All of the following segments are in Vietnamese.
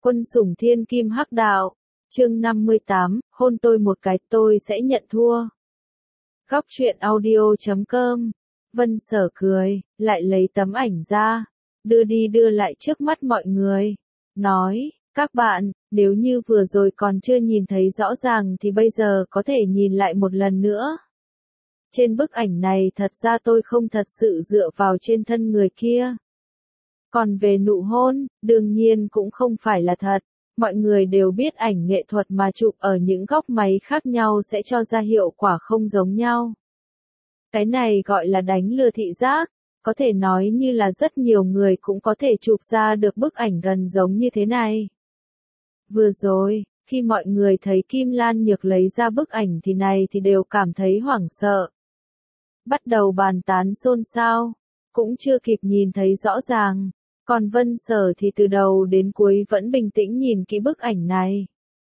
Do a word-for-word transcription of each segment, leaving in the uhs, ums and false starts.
Quân sủng thiên kim hắc đạo. Chương năm mươi tám, hôn tôi một cái tôi sẽ nhận thua. Góc truyện audio chấm com. Vân Sở cười, lại lấy tấm ảnh ra, đưa đi đưa lại trước mắt mọi người. Nói, các bạn, nếu như vừa rồi còn chưa nhìn thấy rõ ràng thì bây giờ có thể nhìn lại một lần nữa. Trên bức ảnh này thật ra tôi không thật sự dựa vào trên thân người kia. Còn về nụ hôn, đương nhiên cũng không phải là thật. Mọi người đều biết ảnh nghệ thuật mà chụp ở những góc máy khác nhau sẽ cho ra hiệu quả không giống nhau. Cái này gọi là đánh lừa thị giác, có thể nói như là rất nhiều người cũng có thể chụp ra được bức ảnh gần giống như thế này. Vừa rồi, khi mọi người thấy Kim Lan Nhược lấy ra bức ảnh thì này thì đều cảm thấy hoảng sợ. Bắt đầu bàn tán xôn xao, cũng chưa kịp nhìn thấy rõ ràng. Còn Vân Sở thì từ đầu đến cuối vẫn bình tĩnh nhìn kỹ bức ảnh này.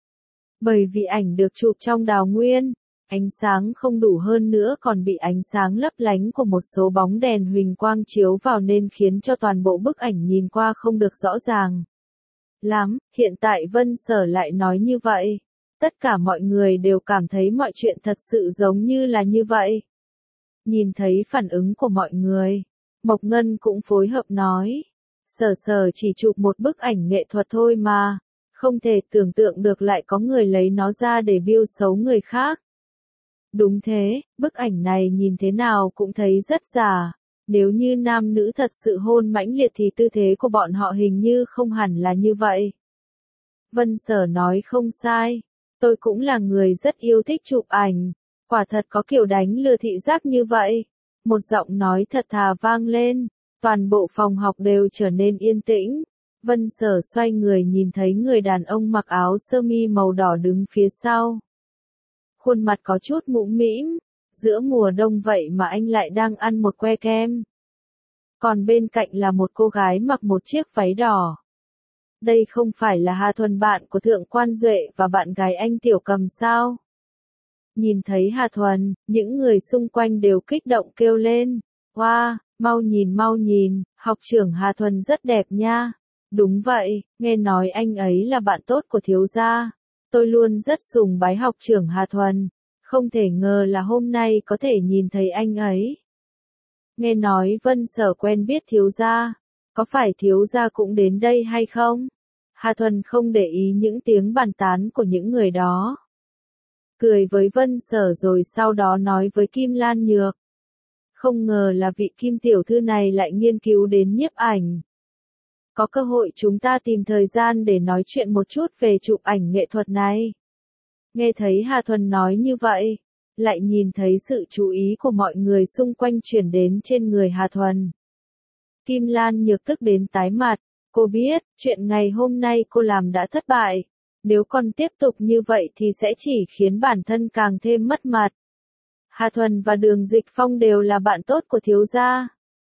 Bởi vì ảnh được chụp trong đào nguyên, ánh sáng không đủ hơn nữa còn bị ánh sáng lấp lánh của một số bóng đèn huỳnh quang chiếu vào nên khiến cho toàn bộ bức ảnh nhìn qua không được rõ ràng lắm. Hiện tại Vân Sở lại nói như vậy. Tất cả mọi người đều cảm thấy mọi chuyện thật sự giống như là như vậy. Nhìn thấy phản ứng của mọi người, Mộc Ngân cũng phối hợp nói. Sở Sở chỉ chụp một bức ảnh nghệ thuật thôi mà, không thể tưởng tượng được lại có người lấy nó ra để biêu xấu người khác. Đúng thế, bức ảnh này nhìn thế nào cũng thấy rất giả, nếu như nam nữ thật sự hôn mãnh liệt thì tư thế của bọn họ hình như không hẳn là như vậy. Vân Sở nói không sai, tôi cũng là người rất yêu thích chụp ảnh, quả thật có kiểu đánh lừa thị giác như vậy. Một giọng nói thật thà vang lên. Toàn bộ phòng học đều trở nên yên tĩnh. Vân Sở xoay người nhìn thấy người đàn ông mặc áo sơ mi màu đỏ đứng phía sau. Khuôn mặt có chút mũm mĩm, giữa mùa đông vậy mà anh lại đang ăn một que kem. Còn bên cạnh là một cô gái mặc một chiếc váy đỏ. Đây không phải là Hà Thuần bạn của Thượng Quan Duệ và bạn gái anh Tiểu Cầm sao? Nhìn thấy Hà Thuần, những người xung quanh đều kích động kêu lên. Wow! Mau nhìn mau nhìn, học trưởng Hà Thuần rất đẹp nha. Đúng vậy, nghe nói anh ấy là bạn tốt của thiếu gia. Tôi luôn rất sùng bái học trưởng Hà Thuần. Không thể ngờ là hôm nay có thể nhìn thấy anh ấy. Nghe nói Vân Sở quen biết thiếu gia. Có phải thiếu gia cũng đến đây hay không? Hà Thuần không để ý những tiếng bàn tán của những người đó. Cười với Vân Sở rồi sau đó nói với Kim Lan Nhược. Không ngờ là vị Kim tiểu thư này lại nghiên cứu đến nhiếp ảnh. Có cơ hội chúng ta tìm thời gian để nói chuyện một chút về chụp ảnh nghệ thuật này. Nghe thấy Hà Thuần nói như vậy, lại nhìn thấy sự chú ý của mọi người xung quanh chuyển đến trên người Hà Thuần. Kim Lan Nhược tức đến tái mặt, cô biết, chuyện ngày hôm nay cô làm đã thất bại. Nếu còn tiếp tục như vậy thì sẽ chỉ khiến bản thân càng thêm mất mặt. Hà Thuần và Đường Dịch Phong đều là bạn tốt của thiếu gia.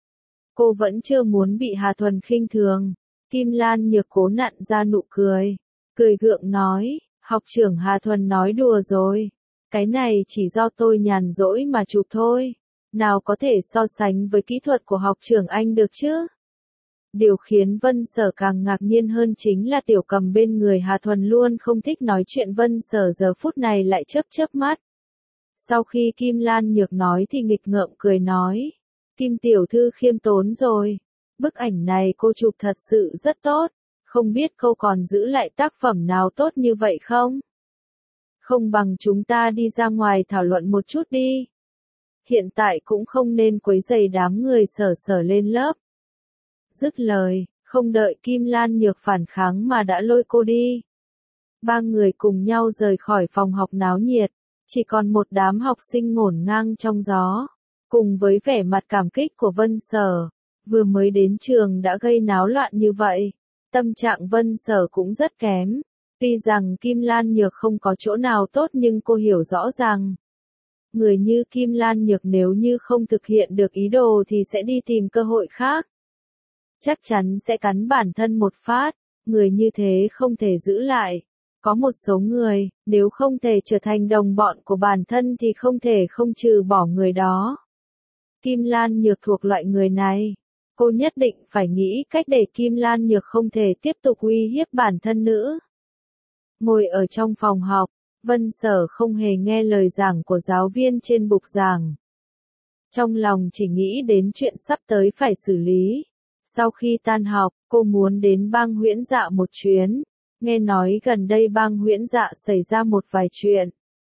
Cô vẫn chưa muốn bị Hà Thuần khinh thường. Kim Lan Nhược cố nặn ra nụ cười. Cười gượng nói, học trưởng Hà Thuần nói đùa rồi. Cái này chỉ do tôi nhàn rỗi mà chụp thôi. Nào có thể so sánh với kỹ thuật của học trưởng anh được chứ? Điều khiến Vân Sở càng ngạc nhiên hơn chính là Tiểu Cầm bên người Hà Thuần luôn không thích nói chuyện. Vân Sở giờ phút này lại chớp chớp mắt. Sau khi Kim Lan Nhược nói thì nghịch ngợm cười nói. Kim tiểu thư khiêm tốn rồi. Bức ảnh này cô chụp thật sự rất tốt. Không biết cô còn giữ lại tác phẩm nào tốt như vậy không? Không bằng chúng ta đi ra ngoài thảo luận một chút đi. Hiện tại cũng không nên quấy rầy đám người Sở Sở lên lớp. Dứt lời, không đợi Kim Lan Nhược phản kháng mà đã lôi cô đi. Ba người cùng nhau rời khỏi phòng học náo nhiệt. Chỉ còn một đám học sinh ngổn ngang trong gió, cùng với vẻ mặt cảm kích của Vân Sở, vừa mới đến trường đã gây náo loạn như vậy, tâm trạng Vân Sở cũng rất kém. Tuy rằng Kim Lan Nhược không có chỗ nào tốt nhưng cô hiểu rõ rằng, người như Kim Lan Nhược nếu như không thực hiện được ý đồ thì sẽ đi tìm cơ hội khác. Chắc chắn sẽ cắn bản thân một phát, người như thế không thể giữ lại. Có một số người, nếu không thể trở thành đồng bọn của bản thân thì không thể không trừ bỏ người đó. Kim Lan Nhược thuộc loại người này. Cô nhất định phải nghĩ cách để Kim Lan Nhược không thể tiếp tục uy hiếp bản thân nữa. Ngồi ở trong phòng học, Vân Sở không hề nghe lời giảng của giáo viên trên bục giảng. Trong lòng chỉ nghĩ đến chuyện sắp tới phải xử lý. Sau khi tan học, cô muốn đến bang Huyễn Dạ một chuyến. Nghe nói gần đây bang Huyễn Dạ xảy ra một vài chuyện.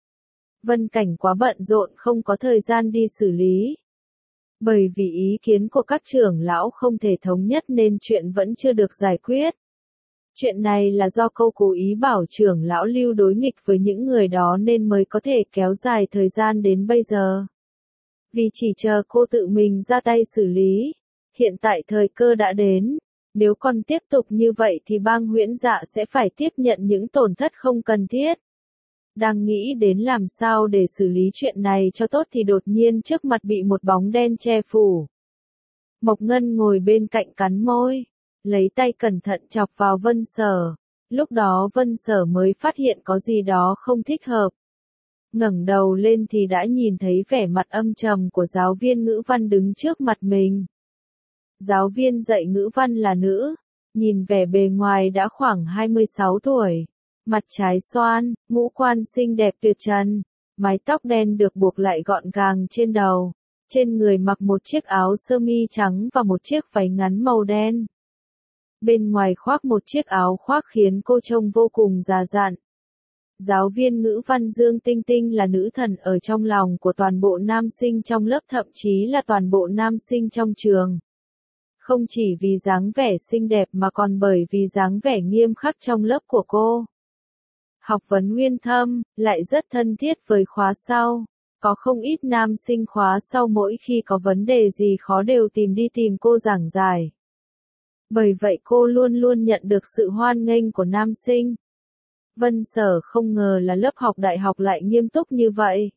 Vân Cảnh quá bận rộn không có thời gian đi xử lý. Bởi vì ý kiến của các trưởng lão không thể thống nhất nên chuyện vẫn chưa được giải quyết. Chuyện này là do cô cố ý bảo trưởng lão lưu đối nghịch với những người đó nên mới có thể kéo dài thời gian đến bây giờ. Vì chỉ chờ cô tự mình ra tay xử lý. Hiện tại thời cơ đã đến. Nếu còn tiếp tục như vậy thì bang Huyễn Dạ sẽ phải tiếp nhận những tổn thất không cần thiết. Đang nghĩ đến làm sao để xử lý chuyện này cho tốt thì đột nhiên trước mặt bị một bóng đen che phủ. Mộc Ngân ngồi bên cạnh cắn môi, lấy tay cẩn thận chọc vào Vân Sở. Lúc đó Vân Sở mới phát hiện có gì đó không thích hợp. Ngẩng đầu lên thì đã nhìn thấy vẻ mặt âm trầm của giáo viên ngữ văn đứng trước mặt mình. Giáo viên dạy ngữ văn là nữ, nhìn vẻ bề ngoài đã khoảng hai mươi sáu tuổi. Mặt trái xoan, ngũ quan xinh đẹp tuyệt trần, mái tóc đen được buộc lại gọn gàng trên đầu, trên người mặc một chiếc áo sơ mi trắng và một chiếc váy ngắn màu đen. Bên ngoài khoác một chiếc áo khoác khiến cô trông vô cùng già dặn. Giáo viên ngữ văn Dương Tinh Tinh là nữ thần ở trong lòng của toàn bộ nam sinh trong lớp, thậm chí là toàn bộ nam sinh trong trường. Không chỉ vì dáng vẻ xinh đẹp mà còn bởi vì dáng vẻ nghiêm khắc trong lớp của cô. Học vấn uyên thâm, lại rất thân thiết với khóa sau. Có không ít nam sinh khóa sau mỗi khi có vấn đề gì khó đều tìm đi tìm cô giảng giải. Bởi vậy cô luôn luôn nhận được sự hoan nghênh của nam sinh. Vân Sở không ngờ là lớp học đại học lại nghiêm túc như vậy.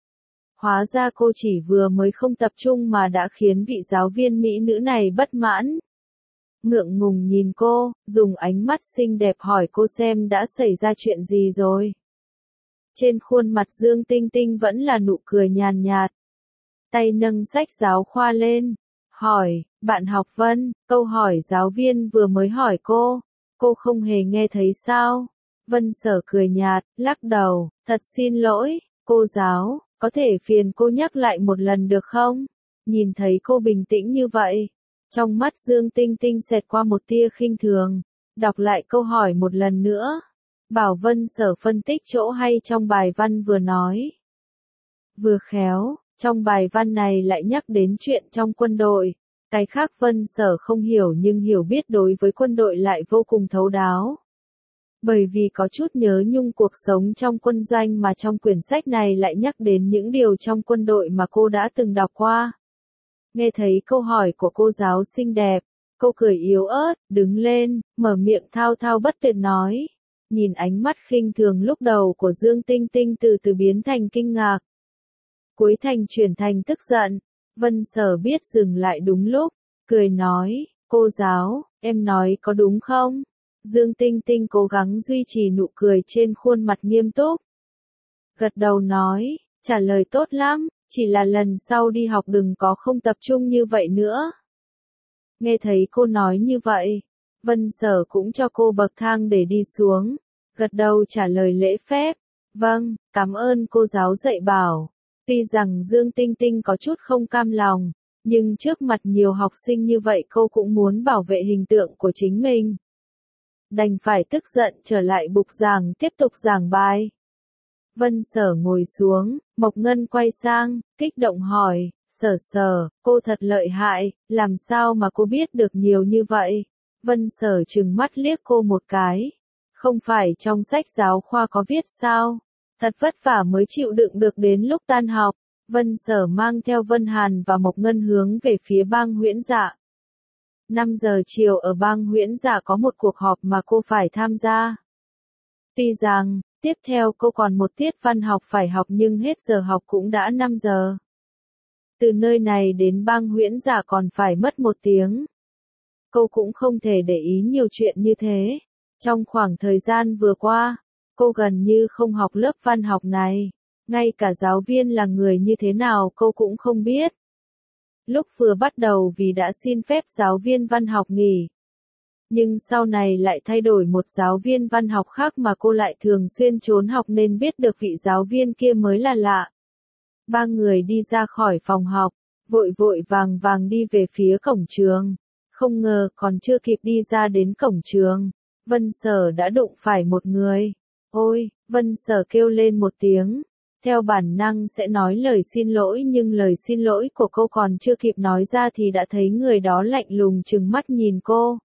Hóa ra cô chỉ vừa mới không tập trung mà đã khiến vị giáo viên mỹ nữ này bất mãn. Ngượng ngùng nhìn cô, dùng ánh mắt xinh đẹp hỏi cô xem đã xảy ra chuyện gì rồi. Trên khuôn mặt Dương Tinh Tinh vẫn là nụ cười nhàn nhạt. Tay nâng sách giáo khoa lên, hỏi, bạn học Vân, câu hỏi giáo viên vừa mới hỏi cô, cô không hề nghe thấy sao? Vân Sở cười nhạt, lắc đầu, thật xin lỗi, cô giáo, có thể phiền cô nhắc lại một lần được không? Nhìn thấy cô bình tĩnh như vậy. Trong mắt Dương Tinh Tinh xẹt qua một tia khinh thường, đọc lại câu hỏi một lần nữa. Bảo Vân Sở phân tích chỗ hay trong bài văn vừa nói. Vừa khéo, trong bài văn này lại nhắc đến chuyện trong quân đội. Cái khác Vân Sở không hiểu nhưng hiểu biết đối với quân đội lại vô cùng thấu đáo. Bởi vì có chút nhớ nhung cuộc sống trong quân doanh mà trong quyển sách này lại nhắc đến những điều trong quân đội mà cô đã từng đọc qua. Nghe thấy câu hỏi của cô giáo xinh đẹp, cô cười yếu ớt, đứng lên, mở miệng thao thao bất tuyệt nói. Nhìn ánh mắt khinh thường lúc đầu của Dương Tinh Tinh từ từ biến thành kinh ngạc. Cuối thành chuyển thành tức giận, Vân Sở biết dừng lại đúng lúc, cười nói, cô giáo, em nói có đúng không? Dương Tinh Tinh cố gắng duy trì nụ cười trên khuôn mặt nghiêm túc. Gật đầu nói, trả lời tốt lắm, chỉ là lần sau đi học đừng có không tập trung như vậy nữa. Nghe thấy cô nói như vậy, Vân Sở cũng cho cô bậc thang để đi xuống, gật đầu trả lời lễ phép. Vâng, cảm ơn cô giáo dạy bảo. Tuy rằng Dương Tinh Tinh có chút không cam lòng, nhưng trước mặt nhiều học sinh như vậy cô cũng muốn bảo vệ hình tượng của chính mình. Đành phải tức giận trở lại bục giảng tiếp tục giảng bài. Vân Sở ngồi xuống, Mộc Ngân quay sang, kích động hỏi, Sở Sở, cô thật lợi hại, làm sao mà cô biết được nhiều như vậy? Vân Sở trừng mắt liếc cô một cái. Không phải trong sách giáo khoa có viết sao? Thật vất vả mới chịu đựng được đến lúc tan học. Vân Sở mang theo Vân Hàn và Mộc Ngân hướng về phía bang Huyễn Dạ. năm giờ chiều ở bang Huyễn Dạ có một cuộc họp mà cô phải tham gia. Tuy rằng, tiếp theo cô còn một tiết văn học phải học nhưng hết giờ học cũng đã năm giờ. Từ nơi này đến bang Huyễn Dạ còn phải mất một tiếng. Cô cũng không thể để ý nhiều chuyện như thế. Trong khoảng thời gian vừa qua, cô gần như không học lớp văn học này. Ngay cả giáo viên là người như thế nào cô cũng không biết. Lúc vừa bắt đầu vì đã xin phép giáo viên văn học nghỉ. Nhưng sau này lại thay đổi một giáo viên văn học khác mà cô lại thường xuyên trốn học nên biết được vị giáo viên kia mới là lạ. Ba người đi ra khỏi phòng học, vội vội vàng vàng đi về phía cổng trường. Không ngờ còn chưa kịp đi ra đến cổng trường, Vân Sở đã đụng phải một người. Ôi, Vân Sở kêu lên một tiếng. Theo bản năng sẽ nói lời xin lỗi nhưng lời xin lỗi của cô còn chưa kịp nói ra thì đã thấy người đó lạnh lùng trừng mắt nhìn cô.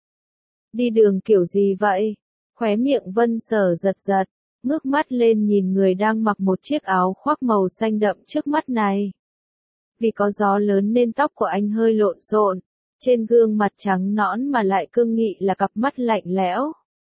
Đi đường kiểu gì vậy? Khóe miệng Vân Sở giật giật, ngước mắt lên nhìn người đang mặc một chiếc áo khoác màu xanh đậm trước mắt này. Vì có gió lớn nên tóc của anh hơi lộn xộn, trên gương mặt trắng nõn mà lại cương nghị là cặp mắt lạnh lẽo.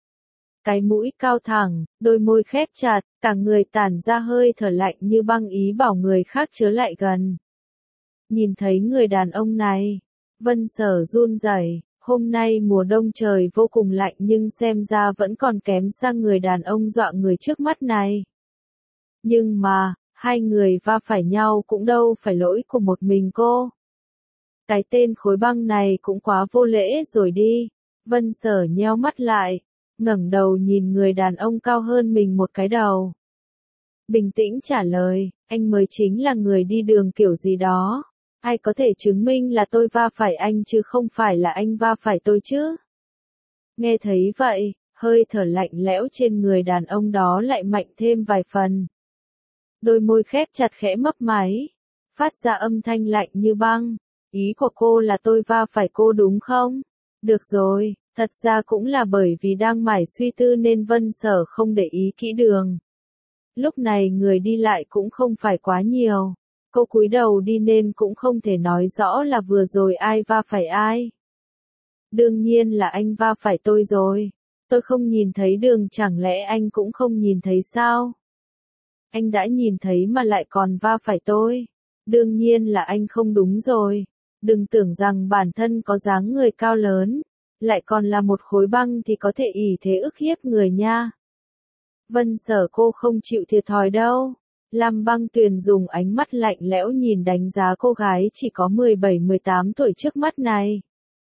Cái mũi cao thẳng, đôi môi khép chặt, cả người tản ra hơi thở lạnh như băng ý bảo người khác chớ lại gần. Nhìn thấy người đàn ông này, Vân Sở run rẩy. Hôm nay mùa đông trời vô cùng lạnh nhưng xem ra vẫn còn kém xa người đàn ông dọa người trước mắt này. Nhưng mà, hai người va phải nhau cũng đâu phải lỗi của một mình cô. Cái tên khối băng này cũng quá vô lễ rồi đi. Vân Sở nheo mắt lại, ngẩng đầu nhìn người đàn ông cao hơn mình một cái đầu. Bình tĩnh trả lời, anh mới chính là người đi đường kiểu gì đó. Ai có thể chứng minh là tôi va phải anh chứ không phải là anh va phải tôi chứ? Nghe thấy vậy, hơi thở lạnh lẽo trên người đàn ông đó lại mạnh thêm vài phần. Đôi môi khép chặt khẽ mấp máy, phát ra âm thanh lạnh như băng. Ý của cô là tôi va phải cô đúng không? Được rồi, thật ra cũng là bởi vì đang mải suy tư nên Vân Sở không để ý kỹ đường. Lúc này người đi lại cũng không phải quá nhiều. Cô cúi đầu đi nên cũng không thể nói rõ là vừa rồi ai va phải ai. Đương nhiên là anh va phải tôi rồi. Tôi không nhìn thấy đường chẳng lẽ anh cũng không nhìn thấy sao? Anh đã nhìn thấy mà lại còn va phải tôi. Đương nhiên là anh không đúng rồi. Đừng tưởng rằng bản thân có dáng người cao lớn, lại còn là một khối băng thì có thể ỷ thế ức hiếp người nha. Vân Sở cô không chịu thiệt thòi đâu. Lam Băng Tuyền dùng ánh mắt lạnh lẽo nhìn đánh giá cô gái chỉ có mười bảy mười tám tuổi trước mắt này.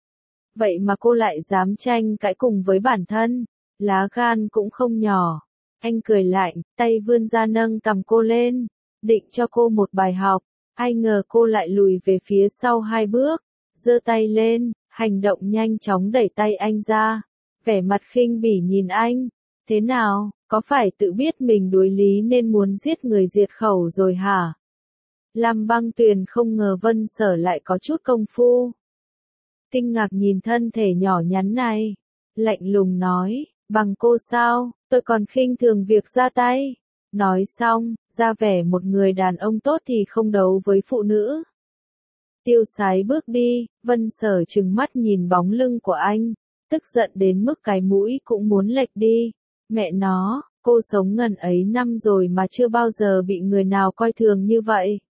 Vậy mà cô lại dám tranh cãi cùng với bản thân, lá gan cũng không nhỏ. Anh cười lạnh, tay vươn ra nâng cầm cô lên, định cho cô một bài học, ai ngờ cô lại lùi về phía sau hai bước, giơ tay lên, hành động nhanh chóng đẩy tay anh ra, vẻ mặt khinh bỉ nhìn anh. Thế nào, có phải tự biết mình đối lý nên muốn giết người diệt khẩu rồi hả? Lam Băng Tuyền không ngờ Vân Sở lại có chút công phu. Kinh ngạc nhìn thân thể nhỏ nhắn này, lạnh lùng nói, bằng cô sao, tôi còn khinh thường việc ra tay. Nói xong, ra vẻ một người đàn ông tốt thì không đấu với phụ nữ. Tiêu sái bước đi, Vân Sở trừng mắt nhìn bóng lưng của anh, tức giận đến mức cái mũi cũng muốn lệch đi. Mẹ nó, cô sống ngần ấy năm rồi mà chưa bao giờ bị người nào coi thường như vậy.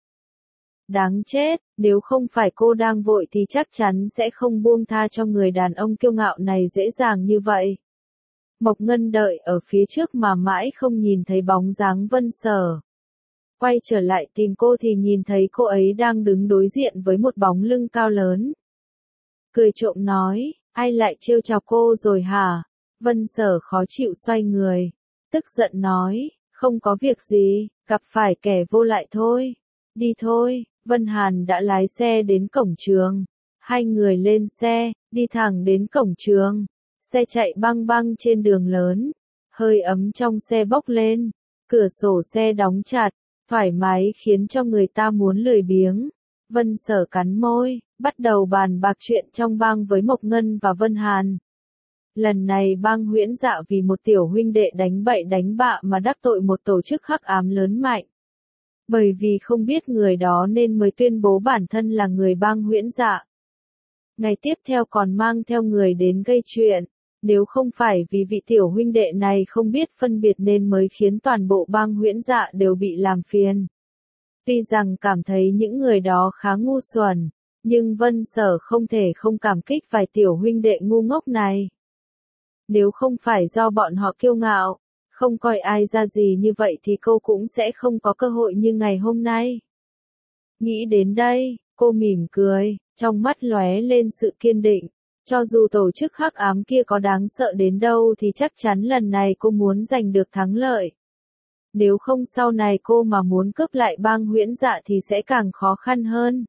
Đáng chết, nếu không phải cô đang vội thì chắc chắn sẽ không buông tha cho người đàn ông kiêu ngạo này dễ dàng như vậy. Mộc Ngân đợi ở phía trước mà mãi không nhìn thấy bóng dáng Vân Sở. Quay trở lại tìm cô thì nhìn thấy cô ấy đang đứng đối diện với một bóng lưng cao lớn. Cười trộm nói, ai lại trêu chọc cô rồi hả? Vân Sở khó chịu xoay người, tức giận nói, không có việc gì, gặp phải kẻ vô lại thôi. Đi thôi, Vân Hàn đã lái xe đến cổng trường. Hai người lên xe, đi thẳng đến cổng trường. Xe chạy băng băng trên đường lớn. Hơi ấm trong xe bốc lên. Cửa sổ xe đóng chặt, thoải mái khiến cho người ta muốn lười biếng. Vân Sở cắn môi, bắt đầu bàn bạc chuyện trong bang với Mộc Ngân và Vân Hàn. Lần này bang Huyễn Dạ vì một tiểu huynh đệ đánh bậy đánh bạ mà đắc tội một tổ chức hắc ám lớn mạnh. Bởi vì không biết người đó nên mới tuyên bố bản thân là người bang Huyễn Dạ. Ngày tiếp theo còn mang theo người đến gây chuyện. Nếu không phải vì vị tiểu huynh đệ này không biết phân biệt nên mới khiến toàn bộ bang Huyễn Dạ đều bị làm phiền. Tuy rằng cảm thấy những người đó khá ngu xuẩn, nhưng Vân Sở không thể không cảm kích vài tiểu huynh đệ ngu ngốc này. Nếu không phải do bọn họ kiêu ngạo, không coi ai ra gì như vậy thì cô cũng sẽ không có cơ hội như ngày hôm nay. Nghĩ đến đây, Cô mỉm cười, trong mắt lóe lên sự kiên định. Cho dù tổ chức hắc ám kia có đáng sợ đến đâu thì chắc chắn lần này cô muốn giành được thắng lợi. Nếu không sau này cô mà muốn cướp lại bang Huyễn Dạ thì sẽ càng khó khăn hơn.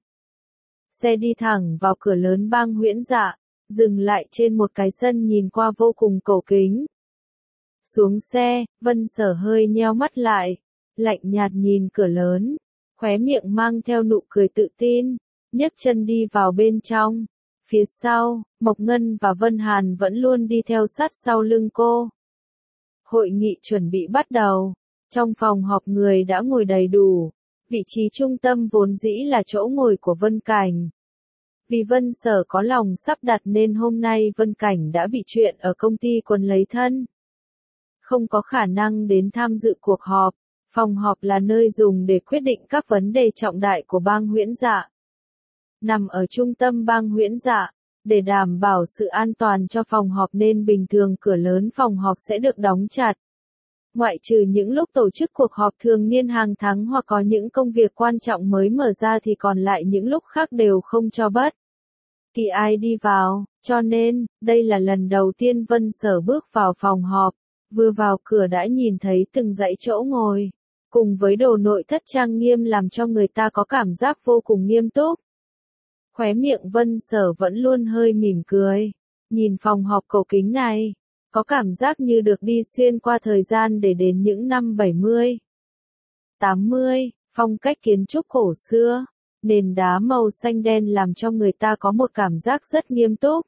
Xe đi thẳng vào cửa lớn bang Huyễn Dạ, dừng lại trên một cái sân nhìn qua vô cùng cổ kính. Xuống xe, Vân Sở hơi nheo mắt lại, lạnh nhạt nhìn cửa lớn, khóe miệng mang theo nụ cười tự tin, nhấc chân đi vào bên trong. Phía sau, Mộc Ngân và Vân Hàn vẫn luôn đi theo sát sau lưng cô. Hội nghị chuẩn bị bắt đầu. Trong phòng họp người đã ngồi đầy đủ. Vị trí trung tâm vốn dĩ là chỗ ngồi của Vân Cảnh. Vì Vân Sở có lòng sắp đặt nên hôm nay Vân Cảnh đã bị chuyện ở công ty quấn lấy thân. Không có khả năng đến tham dự cuộc họp. Phòng họp là nơi dùng để quyết định các vấn đề trọng đại của bang Huyễn Dạ. Nằm ở trung tâm bang Huyễn Dạ, để đảm bảo sự an toàn cho phòng họp nên bình thường cửa lớn phòng họp sẽ được đóng chặt. Ngoại trừ những lúc tổ chức cuộc họp thường niên hàng tháng hoặc có những công việc quan trọng mới mở ra thì còn lại những lúc khác đều không cho bất kỳ ai đi vào, cho nên, đây là lần đầu tiên Vân Sở bước vào phòng họp, vừa vào cửa đã nhìn thấy từng dãy chỗ ngồi, cùng với đồ nội thất trang nghiêm làm cho người ta có cảm giác vô cùng nghiêm túc. Khóe miệng Vân Sở vẫn luôn hơi mỉm cười, nhìn phòng họp cổ kính này, có cảm giác như được đi xuyên qua thời gian để đến những năm bảy mươi, tám mươi, phong cách kiến trúc cổ xưa, nền đá màu xanh đen làm cho người ta có một cảm giác rất nghiêm túc.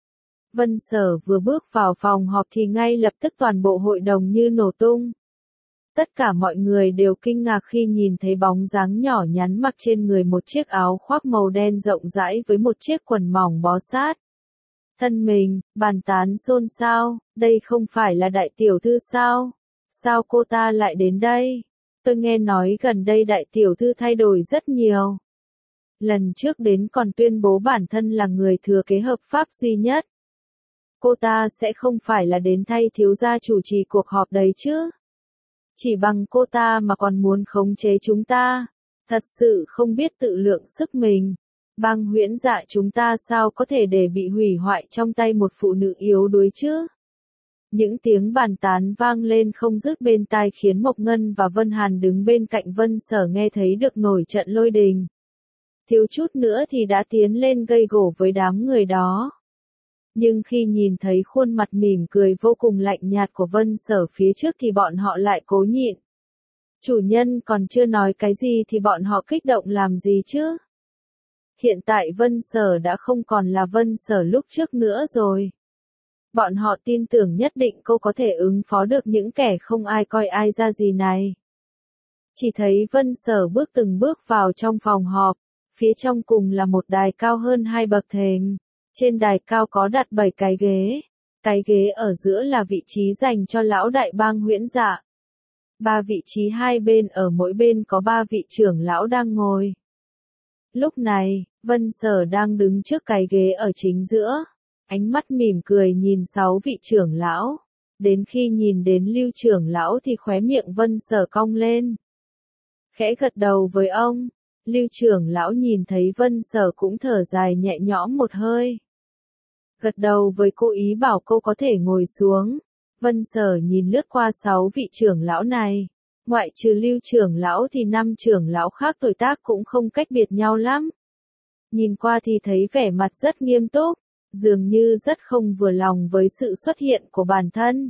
Vân Sở vừa bước vào phòng họp thì ngay lập tức toàn bộ hội đồng như nổ tung. Tất cả mọi người đều kinh ngạc khi nhìn thấy bóng dáng nhỏ nhắn mặc trên người một chiếc áo khoác màu đen rộng rãi với một chiếc quần mỏng bó sát. Thân mình, bàn tán xôn xao, đây không phải là đại tiểu thư sao? Sao cô ta lại đến đây? Tôi nghe nói gần đây đại tiểu thư thay đổi rất nhiều. Lần trước đến còn tuyên bố bản thân là người thừa kế hợp pháp duy nhất. Cô ta sẽ không phải là đến thay thiếu gia chủ trì cuộc họp đấy chứ? Chỉ bằng cô ta mà còn muốn khống chế chúng ta. Thật sự không biết tự lượng sức mình. Bang Huyễn Dạ chúng ta sao có thể để bị hủy hoại trong tay một phụ nữ yếu đuối chứ? Những tiếng bàn tán vang lên không dứt bên tai khiến Mộc Ngân và Vân Hàn đứng bên cạnh Vân Sở nghe thấy được nổi trận lôi đình. Thiếu chút nữa thì đã tiến lên gây gổ với đám người đó. Nhưng khi nhìn thấy khuôn mặt mỉm cười vô cùng lạnh nhạt của Vân Sở phía trước thì bọn họ lại cố nhịn. Chủ nhân còn chưa nói cái gì thì bọn họ kích động làm gì chứ? Hiện tại Vân Sở đã không còn là Vân Sở lúc trước nữa rồi. Bọn họ tin tưởng nhất định cô có thể ứng phó được những kẻ không ai coi ai ra gì này. Chỉ thấy Vân Sở bước từng bước vào trong phòng họp, phía trong cùng là một đài cao hơn hai bậc thềm. Trên đài cao có đặt bảy cái ghế. Cái ghế ở giữa là vị trí dành cho lão đại bang Huyễn Dạ. Ba vị trí hai bên ở mỗi bên có ba vị trưởng lão đang ngồi. Lúc này, Vân Sở đang đứng trước cái ghế ở chính giữa. Ánh mắt mỉm cười nhìn sáu vị trưởng lão. Đến khi nhìn đến Lưu trưởng lão thì khóe miệng Vân Sở cong lên. Khẽ gật đầu với ông. Lưu trưởng lão nhìn thấy Vân Sở cũng thở dài nhẹ nhõm một hơi. Gật đầu với cô ý bảo cô có thể ngồi xuống. Vân Sở nhìn lướt qua sáu vị trưởng lão này. Ngoại trừ Lưu trưởng lão thì năm trưởng lão khác tuổi tác cũng không cách biệt nhau lắm. Nhìn qua thì thấy vẻ mặt rất nghiêm túc, dường như rất không vừa lòng với sự xuất hiện của bản thân.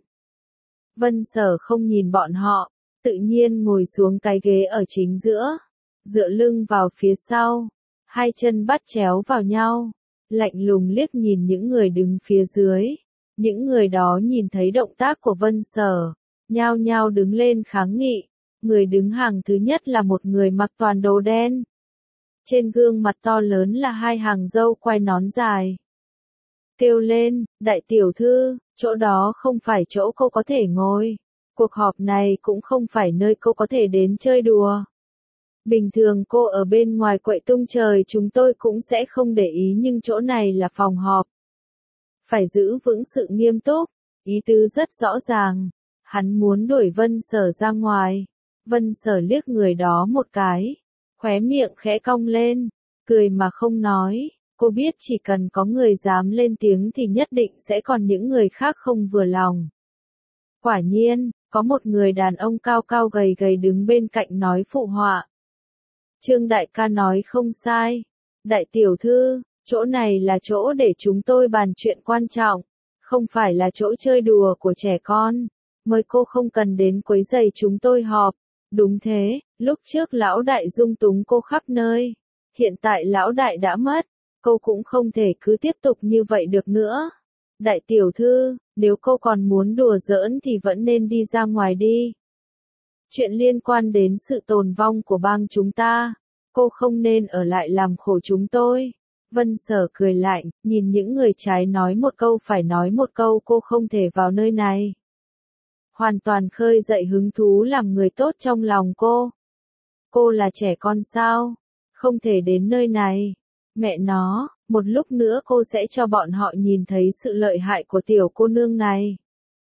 Vân Sở không nhìn bọn họ, tự nhiên ngồi xuống cái ghế ở chính giữa, dựa lưng vào phía sau, hai chân bắt chéo vào nhau, lạnh lùng liếc nhìn những người đứng phía dưới. Những người đó nhìn thấy động tác của Vân Sở, nhao nhao đứng lên kháng nghị. Người đứng hàng thứ nhất là một người mặc toàn đồ đen. Trên gương mặt to lớn là hai hàng râu quai nón dài. Kêu lên, đại tiểu thư, chỗ đó không phải chỗ cô có thể ngồi. Cuộc họp này cũng không phải nơi cô có thể đến chơi đùa. Bình thường cô ở bên ngoài quậy tung trời chúng tôi cũng sẽ không để ý nhưng chỗ này là phòng họp. Phải giữ vững sự nghiêm túc, ý tứ rất rõ ràng. Hắn muốn đuổi Vân Sở ra ngoài. Vân Sở liếc người đó một cái, khóe miệng khẽ cong lên, cười mà không nói, cô biết chỉ cần có người dám lên tiếng thì nhất định sẽ còn những người khác không vừa lòng. Quả nhiên, có một người đàn ông cao cao gầy gầy đứng bên cạnh nói phụ họa. Trương đại ca nói không sai. Đại tiểu thư, chỗ này là chỗ để chúng tôi bàn chuyện quan trọng, không phải là chỗ chơi đùa của trẻ con. Mời cô không cần đến quấy rầy chúng tôi họp. Đúng thế, lúc trước lão đại dung túng cô khắp nơi. Hiện tại lão đại đã mất, cô cũng không thể cứ tiếp tục như vậy được nữa. Đại tiểu thư, nếu cô còn muốn đùa giỡn thì vẫn nên đi ra ngoài đi. Chuyện liên quan đến sự tồn vong của bang chúng ta, cô không nên ở lại làm khổ chúng tôi. Vân Sở cười lạnh, nhìn những người trái nói một câu phải nói một câu, cô không thể vào nơi này. Hoàn toàn khơi dậy hứng thú làm người tốt trong lòng cô. Cô là trẻ con sao? Không thể đến nơi này. Mẹ nó, một lúc nữa cô sẽ cho bọn họ nhìn thấy sự lợi hại của tiểu cô nương này.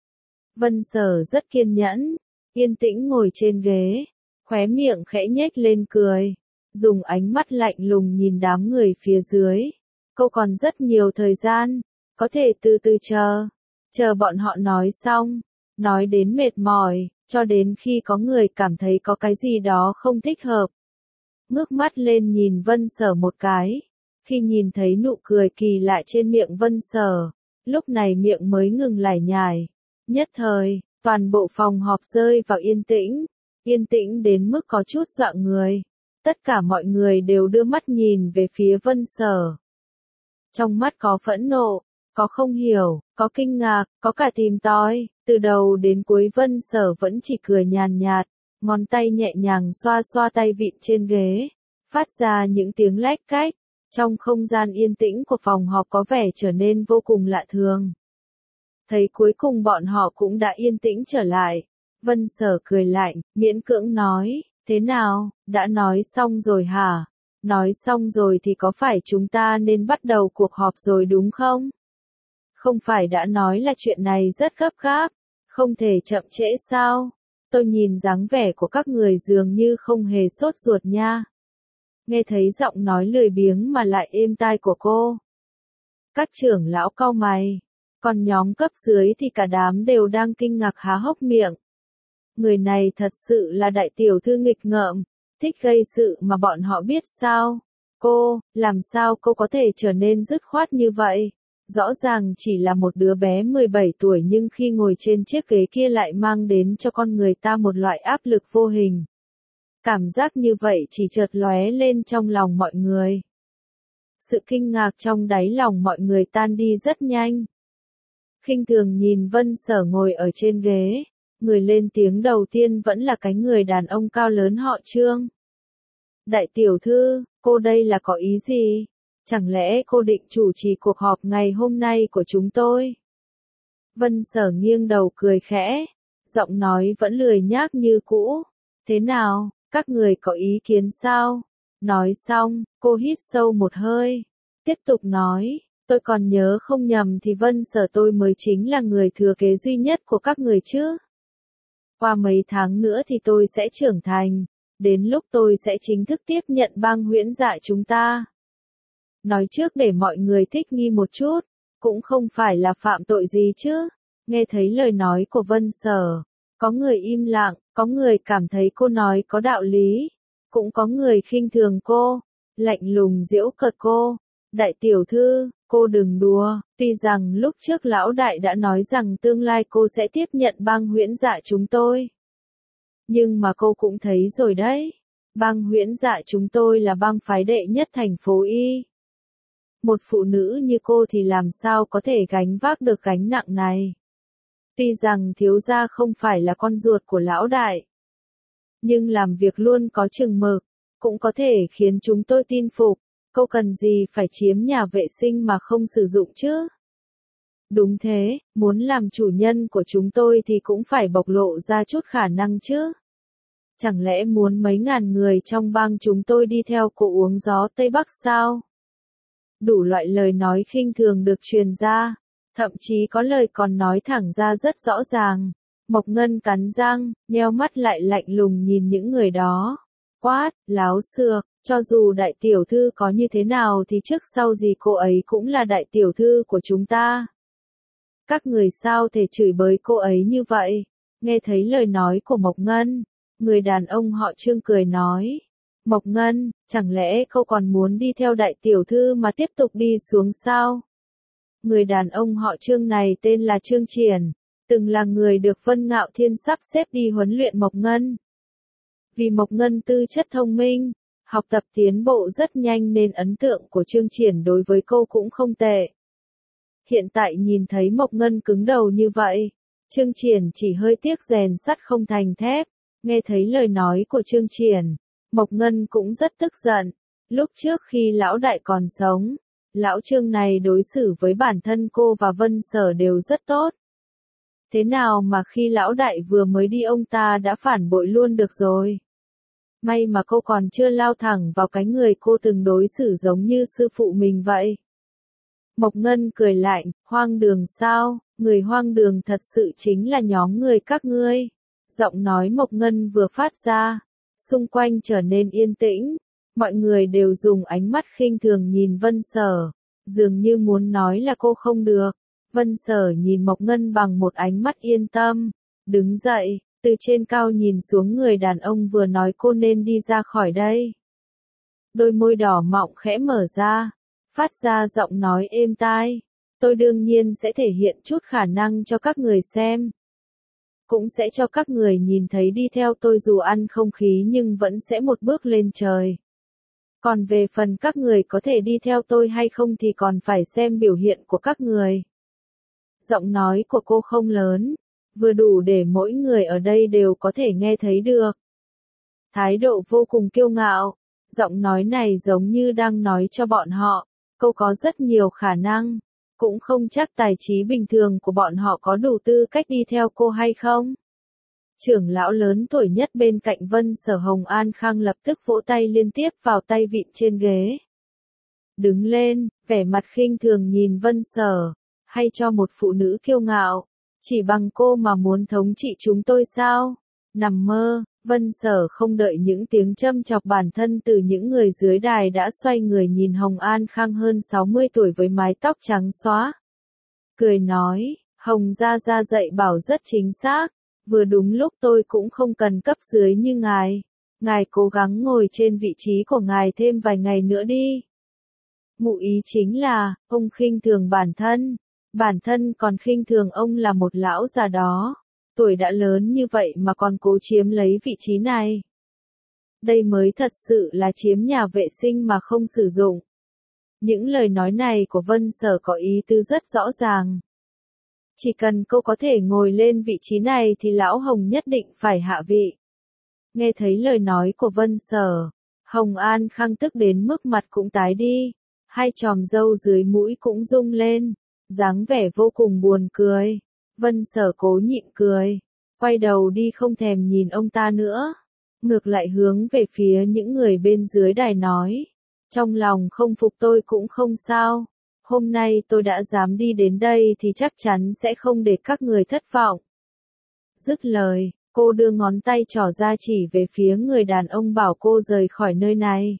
Vân Sở rất kiên nhẫn, yên tĩnh ngồi trên ghế, khóe miệng khẽ nhếch lên cười, dùng ánh mắt lạnh lùng nhìn đám người phía dưới. Cô còn rất nhiều thời gian, có thể từ từ chờ, chờ bọn họ nói xong, nói đến mệt mỏi, cho đến khi có người cảm thấy có cái gì đó không thích hợp. Ngước mắt lên nhìn Vân Sở một cái, khi nhìn thấy nụ cười kỳ lạ trên miệng Vân Sở, lúc này miệng mới ngừng lải nhải. Nhất thời, toàn bộ phòng họp rơi vào yên tĩnh, yên tĩnh đến mức có chút dọa người. Tất cả mọi người đều đưa mắt nhìn về phía Vân Sở. Trong mắt có phẫn nộ, có không hiểu, có kinh ngạc, có cả tìm tòi, từ đầu đến cuối Vân Sở vẫn chỉ cười nhàn nhạt, ngón tay nhẹ nhàng xoa xoa tay vịn trên ghế, phát ra những tiếng lách cách. Trong không gian yên tĩnh của phòng họp có vẻ trở nên vô cùng lạ thường. Thấy cuối cùng bọn họ cũng đã yên tĩnh trở lại, Vân Sở cười lạnh, miễn cưỡng nói, thế nào, đã nói xong rồi hả? Nói xong rồi thì có phải chúng ta nên bắt đầu cuộc họp rồi đúng không? Không phải đã nói là chuyện này rất gấp gáp, không thể chậm trễ sao? Tôi nhìn dáng vẻ của các người dường như không hề sốt ruột nha. Nghe thấy giọng nói lười biếng mà lại êm tai của cô. Các trưởng lão cau mày, còn nhóm cấp dưới thì cả đám đều đang kinh ngạc há hốc miệng. Người này thật sự là đại tiểu thư nghịch ngợm, thích gây sự mà bọn họ biết sao? Cô, làm sao cô có thể trở nên dứt khoát như vậy? Rõ ràng chỉ là một đứa bé mười bảy tuổi nhưng khi ngồi trên chiếc ghế kia lại mang đến cho con người ta một loại áp lực vô hình. Cảm giác như vậy chỉ chợt lóe lên trong lòng mọi người. Sự kinh ngạc trong đáy lòng mọi người tan đi rất nhanh. Khinh thường nhìn Vân Sở ngồi ở trên ghế, người lên tiếng đầu tiên vẫn là cái người đàn ông cao lớn họ Trương. Đại tiểu thư, cô đây là có ý gì? Chẳng lẽ cô định chủ trì cuộc họp ngày hôm nay của chúng tôi? Vân Sở nghiêng đầu cười khẽ, giọng nói vẫn lười nhác như cũ. Thế nào, các người có ý kiến sao? Nói xong, cô hít sâu một hơi, tiếp tục nói, tôi còn nhớ không nhầm thì Vân Sở tôi mới chính là người thừa kế duy nhất của các người chứ. Qua mấy tháng nữa thì tôi sẽ trưởng thành, đến lúc tôi sẽ chính thức tiếp nhận bang Huyễn Dạ chúng ta. Nói trước để mọi người thích nghi một chút, cũng không phải là phạm tội gì chứ. Nghe thấy lời nói của Vân Sở, có người im lặng, có người cảm thấy cô nói có đạo lý, cũng có người khinh thường cô, lạnh lùng giễu cợt cô. Đại tiểu thư, cô đừng đùa, tuy rằng lúc trước lão đại đã nói rằng tương lai cô sẽ tiếp nhận bang Huyễn Dạ chúng tôi. Nhưng mà cô cũng thấy rồi đấy, bang Huyễn Dạ chúng tôi là bang phái đệ nhất thành phố Y. Một phụ nữ như cô thì làm sao có thể gánh vác được gánh nặng này. Tuy rằng thiếu gia không phải là con ruột của lão đại, nhưng làm việc luôn có chừng mực, cũng có thể khiến chúng tôi tin phục. Cô cần gì phải chiếm nhà vệ sinh mà không sử dụng chứ? Đúng thế, muốn làm chủ nhân của chúng tôi thì cũng phải bộc lộ ra chút khả năng chứ. Chẳng lẽ muốn mấy ngàn người trong bang chúng tôi đi theo cô uống gió Tây Bắc sao? Đủ loại lời nói khinh thường được truyền ra, thậm chí có lời còn nói thẳng ra rất rõ ràng. Mộc Ngân cắn răng, nheo mắt lại lạnh lùng nhìn những người đó. quát, láo xược, cho dù đại tiểu thư có như thế nào thì trước sau gì cô ấy cũng là đại tiểu thư của chúng ta. Các người sao thể chửi bới cô ấy như vậy? Nghe thấy lời nói của Mộc Ngân, người đàn ông họ Trương cười nói. Mộc Ngân, chẳng lẽ cô còn muốn đi theo đại tiểu thư mà tiếp tục đi xuống sao? Người đàn ông họ Trương này tên là Trương Triển, từng là người được Vân Ngạo Thiên sắp xếp đi huấn luyện Mộc Ngân. Vì Mộc Ngân tư chất thông minh, học tập tiến bộ rất nhanh nên ấn tượng của Trương Triển đối với cô cũng không tệ. Hiện tại nhìn thấy Mộc Ngân cứng đầu như vậy, Trương Triển chỉ hơi tiếc rèn sắt không thành thép. Nghe thấy lời nói của Trương Triển, Mộc Ngân cũng rất tức giận. Lúc trước khi lão đại còn sống, lão Trương này đối xử với bản thân cô và Vân Sở đều rất tốt. Thế nào mà khi lão đại vừa mới đi ông ta đã phản bội luôn được rồi. May mà cô còn chưa lao thẳng vào cái người cô từng đối xử giống như sư phụ mình vậy. Mộc Ngân cười lạnh, hoang đường sao, người hoang đường thật sự chính là nhóm người các ngươi. Giọng nói Mộc Ngân vừa phát ra, xung quanh trở nên yên tĩnh, mọi người đều dùng ánh mắt khinh thường nhìn Vân Sở, dường như muốn nói là cô không được. Vân Sở nhìn Mộc Ngân bằng một ánh mắt yên tâm, đứng dậy, từ trên cao nhìn xuống người đàn ông vừa nói cô nên đi ra khỏi đây. Đôi môi đỏ mọng khẽ mở ra, phát ra giọng nói êm tai, tôi đương nhiên sẽ thể hiện chút khả năng cho các người xem. Cũng sẽ cho các người nhìn thấy đi theo tôi dù ăn không khí nhưng vẫn sẽ một bước lên trời. Còn về phần các người có thể đi theo tôi hay không thì còn phải xem biểu hiện của các người. Giọng nói của cô không lớn, vừa đủ để mỗi người ở đây đều có thể nghe thấy được. Thái độ vô cùng kiêu ngạo, giọng nói này giống như đang nói cho bọn họ, cô có rất nhiều khả năng, cũng không chắc tài trí bình thường của bọn họ có đủ tư cách đi theo cô hay không. Trưởng lão lớn tuổi nhất bên cạnh Vân Sở Hồng An Khang lập tức vỗ tay liên tiếp vào tay vịn trên ghế. Đứng lên, vẻ mặt khinh thường nhìn Vân Sở, hay cho một phụ nữ kiêu ngạo, chỉ bằng cô mà muốn thống trị chúng tôi sao? Nằm mơ, Vân Sở không đợi những tiếng châm chọc bản thân từ những người dưới đài đã xoay người nhìn Hồng An Khang hơn sáu mươi tuổi với mái tóc trắng xóa. Cười nói, Hồng Gia Gia dạy bảo rất chính xác, vừa đúng lúc tôi cũng không cần cấp dưới như ngài. Ngài cố gắng ngồi trên vị trí của ngài thêm vài ngày nữa đi. Ngụ ý chính là, ông khinh thường bản thân, bản thân còn khinh thường ông là một lão già đó. Tuổi đã lớn như vậy mà còn cố chiếm lấy vị trí này. Đây mới thật sự là chiếm nhà vệ sinh mà không sử dụng. Những lời nói này của Vân Sở có ý tứ rất rõ ràng. Chỉ cần cô có thể ngồi lên vị trí này thì lão Hồng nhất định phải hạ vị. Nghe thấy lời nói của Vân Sở, Hồng An Khang tức đến mức mặt cũng tái đi, hai chòm râu dưới mũi cũng rung lên, dáng vẻ vô cùng buồn cười. Vân Sở cố nhịn cười, quay đầu đi không thèm nhìn ông ta nữa, ngược lại hướng về phía những người bên dưới đài nói, trong lòng không phục tôi cũng không sao, hôm nay tôi đã dám đi đến đây thì chắc chắn sẽ không để các người thất vọng. Dứt lời, cô đưa ngón tay trỏ ra chỉ về phía người đàn ông bảo cô rời khỏi nơi này.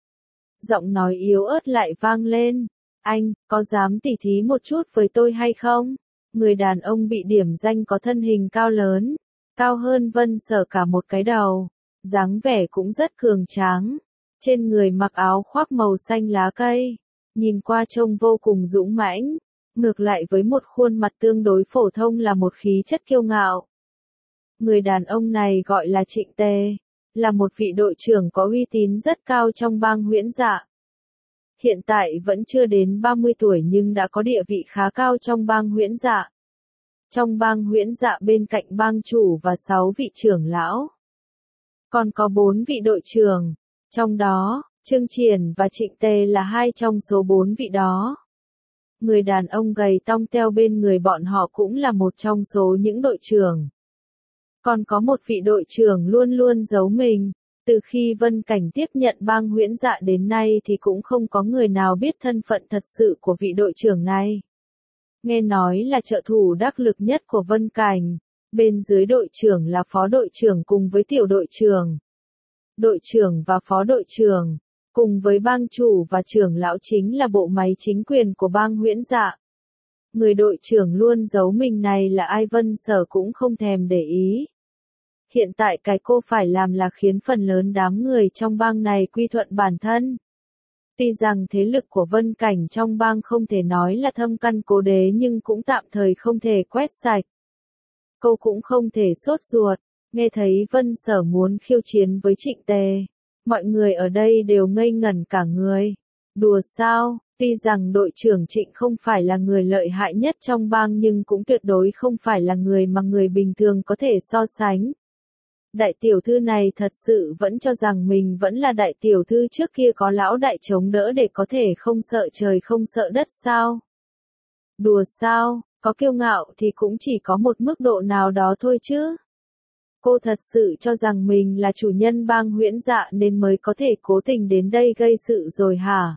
Giọng nói yếu ớt lại vang lên, anh, có dám tỉ thí một chút với tôi hay không? Người đàn ông bị điểm danh có thân hình cao lớn, cao hơn Vân Sở cả một cái đầu, dáng vẻ cũng rất cường tráng, trên người mặc áo khoác màu xanh lá cây, nhìn qua trông vô cùng dũng mãnh, ngược lại với một khuôn mặt tương đối phổ thông là một khí chất kiêu ngạo. Người đàn ông này gọi là Trịnh Tề, là một vị đội trưởng có uy tín rất cao trong bang Huyễn Dạ. Hiện tại vẫn chưa đến ba mươi tuổi nhưng đã có địa vị khá cao trong bang Huyễn Dạ. Trong bang Huyễn Dạ bên cạnh bang chủ và sáu vị trưởng lão, còn có bốn vị đội trưởng, trong đó, Trương Triển và Trịnh Tề là hai trong số bốn vị đó. Người đàn ông gầy tong teo bên người bọn họ cũng là một trong số những đội trưởng. Còn có một vị đội trưởng luôn luôn giấu mình, từ khi Vân Cảnh tiếp nhận bang Huyễn Dạ đến nay thì cũng không có người nào biết thân phận thật sự của vị đội trưởng này. Nghe nói là trợ thủ đắc lực nhất của Vân Cảnh, bên dưới đội trưởng là phó đội trưởng cùng với tiểu đội trưởng. đội trưởng và phó đội trưởng, cùng với bang chủ và trưởng lão chính là bộ máy chính quyền của bang Huyễn Dạ. Người đội trưởng luôn giấu mình này là ai Vân Sở cũng không thèm để ý. Hiện tại cái cô phải làm là khiến phần lớn đám người trong bang này quy thuận bản thân. Tuy rằng thế lực của Vân Cảnh trong bang không thể nói là thâm căn cố đế nhưng cũng tạm thời không thể quét sạch. Cô cũng không thể sốt ruột, nghe thấy Vân Sở muốn khiêu chiến với Trịnh Tề. Mọi người ở đây đều ngây ngẩn cả người. Đùa sao, tuy rằng đội trưởng Trịnh không phải là người lợi hại nhất trong bang nhưng cũng tuyệt đối không phải là người mà người bình thường có thể so sánh. Đại tiểu thư này thật sự vẫn cho rằng mình vẫn là đại tiểu thư trước kia có lão đại chống đỡ để có thể không sợ trời không sợ đất sao? Đùa sao, có kiêu ngạo thì cũng chỉ có một mức độ nào đó thôi chứ. Cô thật sự cho rằng mình là chủ nhân bang Huyễn Dạ nên mới có thể cố tình đến đây gây sự rồi hả?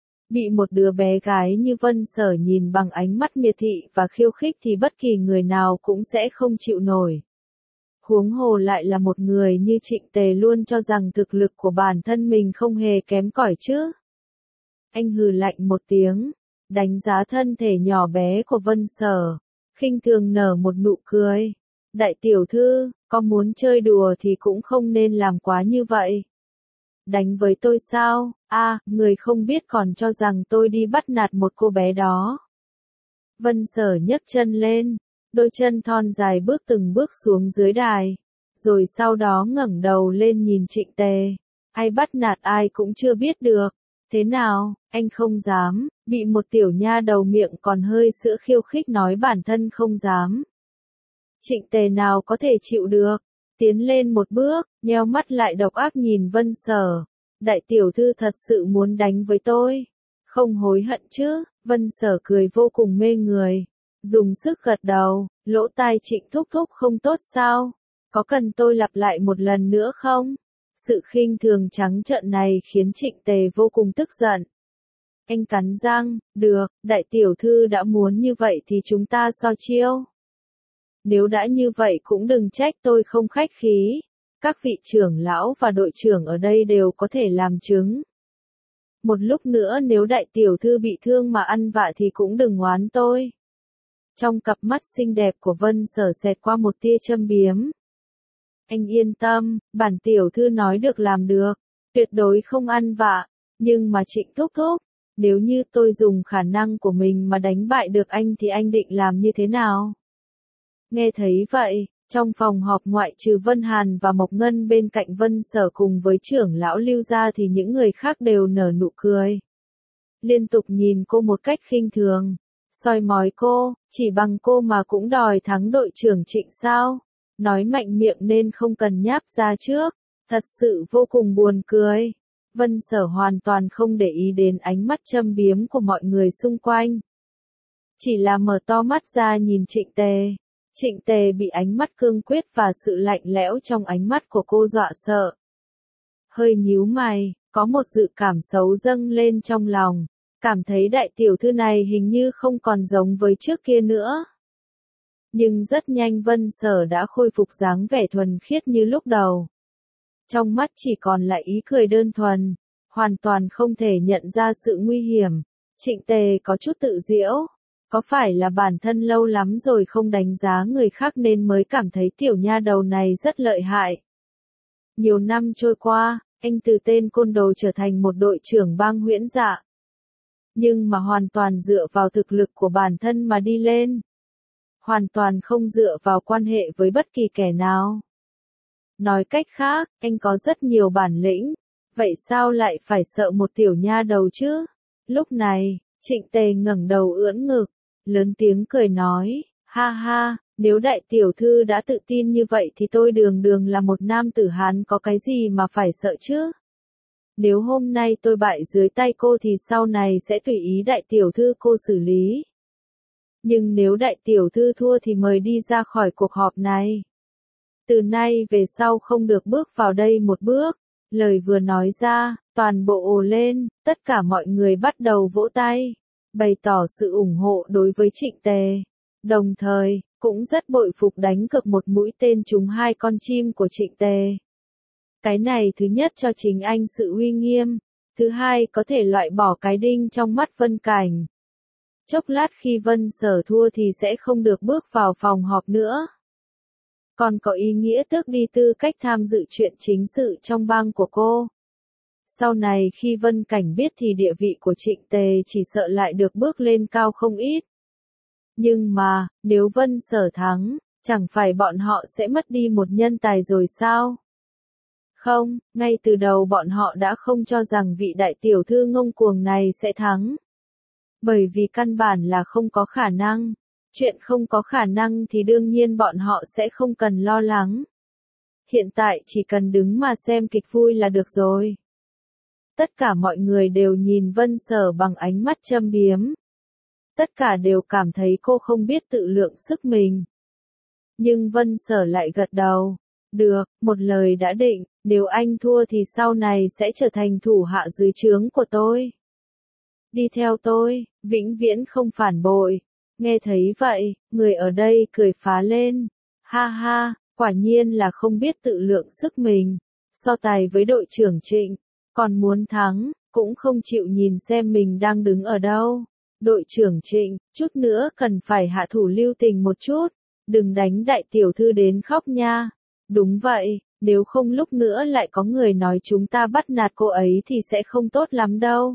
Bị một đứa bé gái như Vân Sở nhìn bằng ánh mắt miệt thị và khiêu khích thì bất kỳ người nào cũng sẽ không chịu nổi. Huống hồ lại là một người như Trịnh Tề luôn cho rằng thực lực của bản thân mình không hề kém cỏi chứ. Anh hừ lạnh một tiếng, đánh giá thân thể nhỏ bé của Vân Sở, khinh thường nở một nụ cười. Đại tiểu thư, có muốn chơi đùa thì cũng không nên làm quá như vậy. Đánh với tôi sao? A, à, người không biết còn cho rằng tôi đi bắt nạt một cô bé đó. Vân Sở nhấc chân lên, đôi chân thon dài bước từng bước xuống dưới đài, rồi sau đó ngẩng đầu lên nhìn Trịnh Tề. Ai bắt nạt ai cũng chưa biết được. Thế nào, anh không dám, bị một tiểu nha đầu miệng còn hơi sữa khiêu khích nói bản thân không dám. Trịnh Tề nào có thể chịu được, tiến lên một bước, nheo mắt lại độc ác nhìn Vân Sở. Đại tiểu thư thật sự muốn đánh với tôi, không hối hận chứ? Vân Sở cười vô cùng mê người, dùng sức gật đầu. Lỗ tai Trịnh thúc thúc không tốt sao? Có cần tôi lặp lại một lần nữa không? Sự khinh thường trắng trợn này khiến Trịnh Tề vô cùng tức giận. Anh cắn răng, được, đại tiểu thư đã muốn như vậy thì chúng ta so chiêu. Nếu đã như vậy cũng đừng trách tôi không khách khí. Các vị trưởng lão và đội trưởng ở đây đều có thể làm chứng. Một lúc nữa nếu đại tiểu thư bị thương mà ăn vạ thì cũng đừng oán tôi. Trong cặp mắt xinh đẹp của Vân Sở xẹt qua một tia châm biếm. Anh yên tâm, bản tiểu thư nói được làm được, tuyệt đối không ăn vạ. Nhưng mà Trịnh thúc thúc, nếu như tôi dùng khả năng của mình mà đánh bại được anh thì anh định làm như thế nào? Nghe thấy vậy, trong phòng họp ngoại trừ Vân Hàn và Mộc Ngân bên cạnh Vân Sở cùng với trưởng lão Lưu gia thì những người khác đều nở nụ cười. Liên tục nhìn cô một cách khinh thường, soi mói cô, chỉ bằng cô mà cũng đòi thắng đội trưởng Trịnh sao? Nói mạnh miệng nên không cần nháp ra trước, thật sự vô cùng buồn cười. Vân Sở hoàn toàn không để ý đến ánh mắt châm biếm của mọi người xung quanh. Chỉ là mở to mắt ra nhìn Trịnh Tề. Trịnh Tề bị ánh mắt cương quyết và sự lạnh lẽo trong ánh mắt của cô dọa sợ. Hơi nhíu mày, có một dự cảm xấu dâng lên trong lòng, cảm thấy đại tiểu thư này hình như không còn giống với trước kia nữa. Nhưng rất nhanh Vân Sở đã khôi phục dáng vẻ thuần khiết như lúc đầu. Trong mắt chỉ còn lại ý cười đơn thuần, hoàn toàn không thể nhận ra sự nguy hiểm. Trịnh Tề có chút tự giễu. Có phải là bản thân lâu lắm rồi không đánh giá người khác nên mới cảm thấy tiểu nha đầu này rất lợi hại. Nhiều năm trôi qua, anh từ tên côn đồ trở thành một đội trưởng bang Huyễn Dạ. Nhưng mà hoàn toàn dựa vào thực lực của bản thân mà đi lên. Hoàn toàn không dựa vào quan hệ với bất kỳ kẻ nào. Nói cách khác, anh có rất nhiều bản lĩnh. Vậy sao lại phải sợ một tiểu nha đầu chứ? Lúc này, Trịnh Tề ngẩng đầu ưỡn ngực, lớn tiếng cười nói, ha ha, nếu đại tiểu thư đã tự tin như vậy thì tôi đường đường là một nam tử Hán có cái gì mà phải sợ chứ? Nếu hôm nay tôi bại dưới tay cô thì sau này sẽ tùy ý đại tiểu thư cô xử lý. Nhưng nếu đại tiểu thư thua thì mời đi ra khỏi cuộc họp này. Từ nay về sau không được bước vào đây một bước. Lời vừa nói ra, toàn bộ ồ lên, tất cả mọi người bắt đầu vỗ tay, bày tỏ sự ủng hộ đối với Trịnh Tề. Đồng thời, cũng rất bội phục đánh cực một mũi tên trúng hai con chim của Trịnh Tề. Cái này thứ nhất cho chính anh sự uy nghiêm, thứ hai có thể loại bỏ cái đinh trong mắt Vân Cảnh. Chốc lát khi Vân Sở thua thì sẽ không được bước vào phòng họp nữa. Còn có ý nghĩa tước đi tư cách tham dự chuyện chính sự trong bang của cô. Sau này khi Vân Cảnh biết thì địa vị của Trịnh Tề chỉ sợ lại được bước lên cao không ít. Nhưng mà, nếu Vân Sở thắng, chẳng phải bọn họ sẽ mất đi một nhân tài rồi sao? Không, ngay từ đầu bọn họ đã không cho rằng vị đại tiểu thư ngông cuồng này sẽ thắng. Bởi vì căn bản là không có khả năng. Chuyện không có khả năng thì đương nhiên bọn họ sẽ không cần lo lắng. Hiện tại chỉ cần đứng mà xem kịch vui là được rồi. Tất cả mọi người đều nhìn Vân Sở bằng ánh mắt châm biếm. Tất cả đều cảm thấy cô không biết tự lượng sức mình. Nhưng Vân Sở lại gật đầu. Được, một lời đã định, nếu anh thua thì sau này sẽ trở thành thủ hạ dưới trướng của tôi. Đi theo tôi, vĩnh viễn không phản bội. Nghe thấy vậy, người ở đây cười phá lên. Ha ha, quả nhiên là không biết tự lượng sức mình. So tài với đội trưởng Trịnh, còn muốn thắng, cũng không chịu nhìn xem mình đang đứng ở đâu. Đội trưởng Trịnh, chút nữa cần phải hạ thủ lưu tình một chút. Đừng đánh đại tiểu thư đến khóc nha. Đúng vậy, nếu không lúc nữa lại có người nói chúng ta bắt nạt cô ấy thì sẽ không tốt lắm đâu.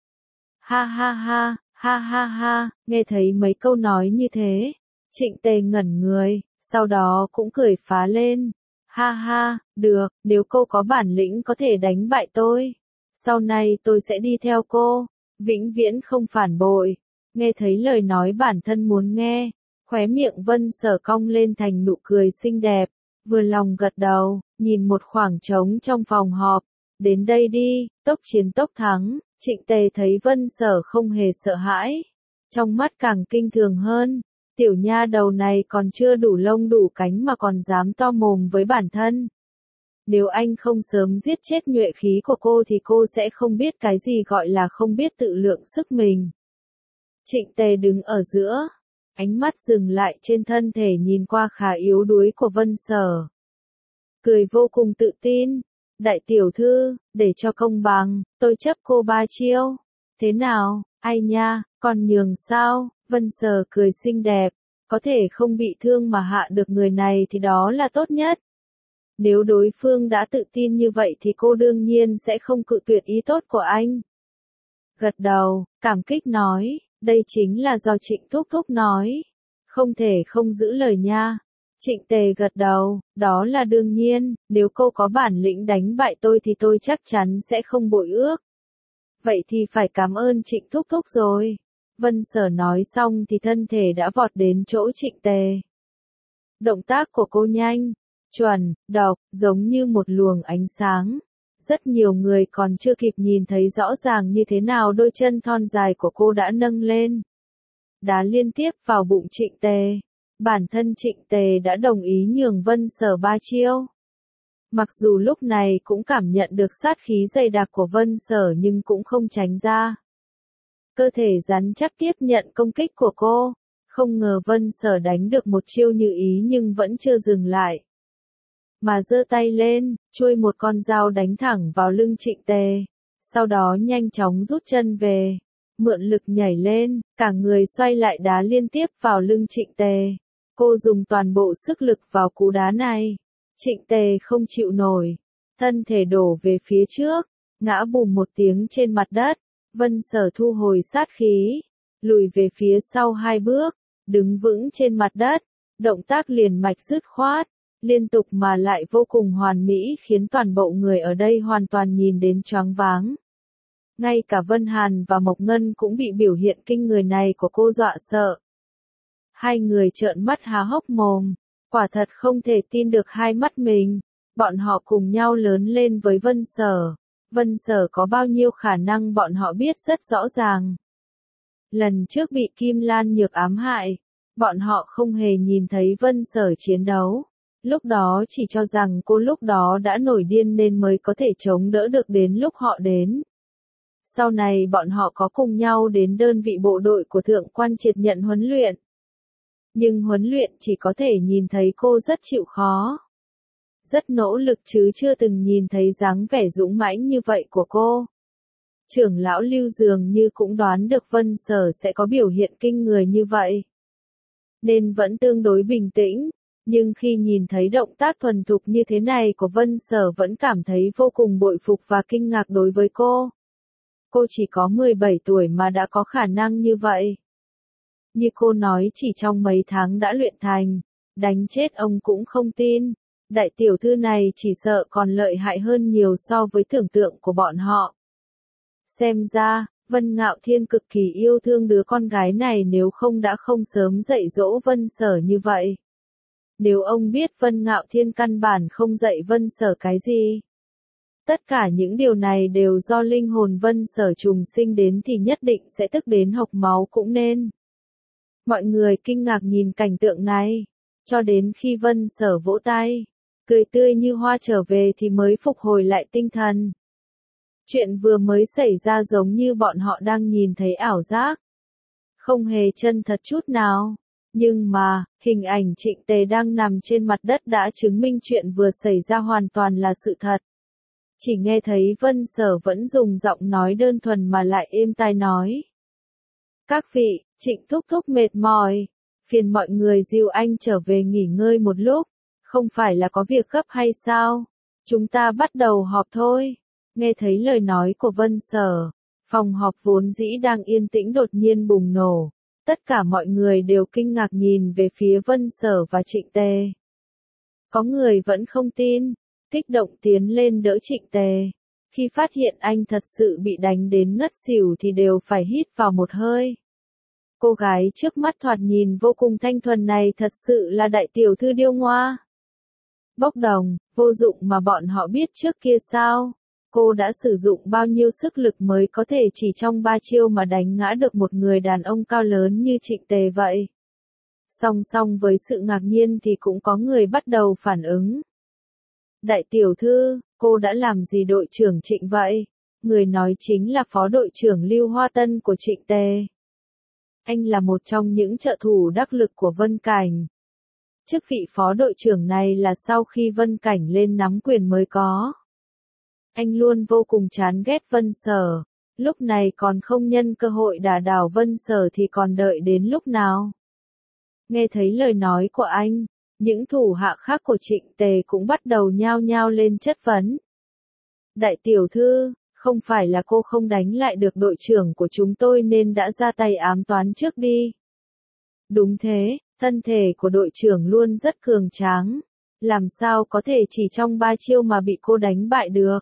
Ha ha ha, ha ha ha, nghe thấy mấy câu nói như thế. Trịnh Tề ngẩn người, sau đó cũng cười phá lên. Ha ha, được, nếu cô có bản lĩnh có thể đánh bại tôi. Sau này tôi sẽ đi theo cô, vĩnh viễn không phản bội. Nghe thấy lời nói bản thân muốn nghe, khóe miệng Vân Sở cong lên thành nụ cười xinh đẹp, vừa lòng gật đầu, nhìn một khoảng trống trong phòng họp. Đến đây đi, tốc chiến tốc thắng. Trịnh Tề thấy Vân Sở không hề sợ hãi, trong mắt càng kinh thường hơn. Tiểu nha đầu này còn chưa đủ lông đủ cánh mà còn dám to mồm với bản thân. Nếu anh không sớm giết chết nhuệ khí của cô thì cô sẽ không biết cái gì gọi là không biết tự lượng sức mình. Trịnh Tề đứng ở giữa, ánh mắt dừng lại trên thân thể nhìn qua khá yếu đuối của Vân Sở. Cười vô cùng tự tin. Đại tiểu thư, để cho công bằng, tôi chấp cô ba chiêu. Thế nào, ai nha, còn nhường sao? Vân Sở cười xinh đẹp, có thể không bị thương mà hạ được người này thì đó là tốt nhất. Nếu đối phương đã tự tin như vậy thì cô đương nhiên sẽ không cự tuyệt ý tốt của anh. Gật đầu, cảm kích nói, đây chính là do Trịnh Thúc Thúc nói. Không thể không giữ lời nha. Trịnh Tề gật đầu, đó là đương nhiên, nếu cô có bản lĩnh đánh bại tôi thì tôi chắc chắn sẽ không bội ước. Vậy thì phải cảm ơn Trịnh Thúc Thúc rồi. Vân Sở nói xong thì thân thể đã vọt đến chỗ Trịnh Tề. Động tác của cô nhanh, chuẩn, độc, giống như một luồng ánh sáng. Rất nhiều người còn chưa kịp nhìn thấy rõ ràng như thế nào đôi chân thon dài của cô đã nâng lên. Đá liên tiếp vào bụng Trịnh Tề. Bản thân Trịnh Tề đã đồng ý nhường Vân Sở ba chiêu. Mặc dù lúc này cũng cảm nhận được sát khí dày đặc của Vân Sở nhưng cũng không tránh ra. Cơ thể rắn chắc tiếp nhận công kích của cô. Không ngờ Vân Sở đánh được một chiêu như ý nhưng vẫn chưa dừng lại. Mà giơ tay lên, chuôi một con dao đánh thẳng vào lưng Trịnh Tề. Sau đó nhanh chóng rút chân về. Mượn lực nhảy lên, cả người xoay lại đá liên tiếp vào lưng Trịnh Tề. Cô dùng toàn bộ sức lực vào cú đá này. Trịnh Tề không chịu nổi. Thân thể đổ về phía trước, ngã bùm một tiếng trên mặt đất. Vân Sở thu hồi sát khí, lùi về phía sau hai bước, đứng vững trên mặt đất. Động tác liền mạch dứt khoát, liên tục mà lại vô cùng hoàn mỹ khiến toàn bộ người ở đây hoàn toàn nhìn đến choáng váng. Ngay cả Vân Hàn và Mộc Ngân cũng bị biểu hiện kinh người này của cô dọa sợ. Hai người trợn mắt há hốc mồm, quả thật không thể tin được hai mắt mình. Bọn họ cùng nhau lớn lên với Vân Sở. Vân Sở có bao nhiêu khả năng bọn họ biết rất rõ ràng. Lần trước bị Kim Lan Nhược ám hại, bọn họ không hề nhìn thấy Vân Sở chiến đấu. Lúc đó chỉ cho rằng cô lúc đó đã nổi điên nên mới có thể chống đỡ được đến lúc họ đến. Sau này bọn họ có cùng nhau đến đơn vị bộ đội của Thượng Quan Triệt nhận huấn luyện. Nhưng huấn luyện chỉ có thể nhìn thấy cô rất chịu khó. rất nỗ lực chứ chưa từng nhìn thấy dáng vẻ dũng mãnh như vậy của cô. Trưởng lão Lưu dường như cũng đoán được Vân Sở sẽ có biểu hiện kinh người như vậy, nên vẫn tương đối bình tĩnh, nhưng khi nhìn thấy động tác thuần thục như thế này của Vân Sở vẫn cảm thấy vô cùng bội phục và kinh ngạc đối với cô. Cô chỉ có mười bảy tuổi mà đã có khả năng như vậy. Như cô nói chỉ trong mấy tháng đã luyện thành, đánh chết ông cũng không tin. Đại tiểu thư này chỉ sợ còn lợi hại hơn nhiều so với tưởng tượng của bọn họ. Xem ra, Vân Ngạo Thiên cực kỳ yêu thương đứa con gái này nếu không đã không sớm dạy dỗ Vân Sở như vậy. Nếu ông biết Vân Ngạo Thiên căn bản không dạy Vân Sở cái gì. Tất cả những điều này đều do linh hồn Vân Sở trùng sinh đến thì nhất định sẽ tức đến hộc máu cũng nên. Mọi người kinh ngạc nhìn cảnh tượng này, cho đến khi Vân Sở vỗ tay, cười tươi như hoa trở về thì mới phục hồi lại tinh thần. Chuyện vừa mới xảy ra giống như bọn họ đang nhìn thấy ảo giác. Không hề chân thật chút nào. Nhưng mà, hình ảnh Trịnh Tề đang nằm trên mặt đất đã chứng minh chuyện vừa xảy ra hoàn toàn là sự thật. Chỉ nghe thấy Vân Sở vẫn dùng giọng nói đơn thuần mà lại êm tai nói. Các vị, Trịnh thúc thúc mệt mỏi, phiền mọi người dìu anh trở về nghỉ ngơi một lúc, không phải là có việc gấp hay sao? Chúng ta bắt đầu họp thôi. Nghe thấy lời nói của Vân Sở, phòng họp vốn dĩ đang yên tĩnh đột nhiên bùng nổ. Tất cả mọi người đều kinh ngạc nhìn về phía Vân Sở và Trịnh Tề. Có người vẫn không tin, kích động tiến lên đỡ Trịnh Tề. Khi phát hiện anh thật sự bị đánh đến ngất xỉu thì đều phải hít vào một hơi. Cô gái trước mắt thoạt nhìn vô cùng thanh thuần này thật sự là đại tiểu thư điêu ngoa. Bốc đồng, vô dụng mà bọn họ biết trước kia sao? Cô đã sử dụng bao nhiêu sức lực mới có thể chỉ trong ba chiêu mà đánh ngã được một người đàn ông cao lớn như Trịnh Tề vậy? Song song với sự ngạc nhiên thì cũng có người bắt đầu phản ứng. Đại tiểu thư, cô đã làm gì đội trưởng Trịnh vậy? Người nói chính là phó đội trưởng Lưu Hoa Tân của Trịnh Tề. Anh là một trong những trợ thủ đắc lực của Vân Cảnh. Chức vị phó đội trưởng này là sau khi Vân Cảnh lên nắm quyền mới có. Anh luôn vô cùng chán ghét Vân Sở, lúc này còn không nhân cơ hội đả đảo Vân Sở thì còn đợi đến lúc nào? Nghe thấy lời nói của anh, những thủ hạ khác của Trịnh Tề cũng bắt đầu nhao nhao lên chất vấn. Đại tiểu thư, không phải là cô không đánh lại được đội trưởng của chúng tôi nên đã ra tay ám toán trước đi. Đúng thế, thân thể của đội trưởng luôn rất cường tráng, làm sao có thể chỉ trong ba chiêu mà bị cô đánh bại được?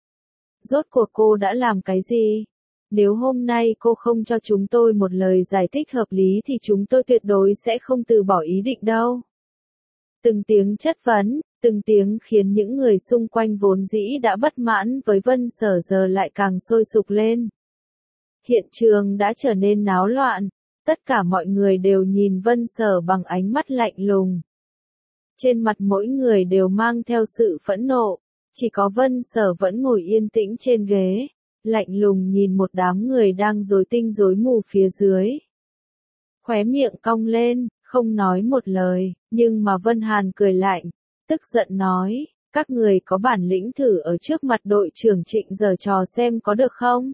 Rốt cuộc cô đã làm cái gì? Nếu hôm nay cô không cho chúng tôi một lời giải thích hợp lý thì chúng tôi tuyệt đối sẽ không từ bỏ ý định đâu. Từng tiếng chất vấn, từng tiếng khiến những người xung quanh vốn dĩ đã bất mãn với Vân Sở giờ lại càng sôi sục lên. Hiện trường đã trở nên náo loạn, tất cả mọi người đều nhìn Vân Sở bằng ánh mắt lạnh lùng. Trên mặt mỗi người đều mang theo sự phẫn nộ. Chỉ có Vân Sở vẫn ngồi yên tĩnh trên ghế, lạnh lùng nhìn một đám người đang rối tinh rối mù phía dưới. Khóe miệng cong lên, không nói một lời, nhưng mà Vân Hàn cười lạnh, tức giận nói, các người có bản lĩnh thử ở trước mặt đội trưởng Trịnh giở trò xem có được không?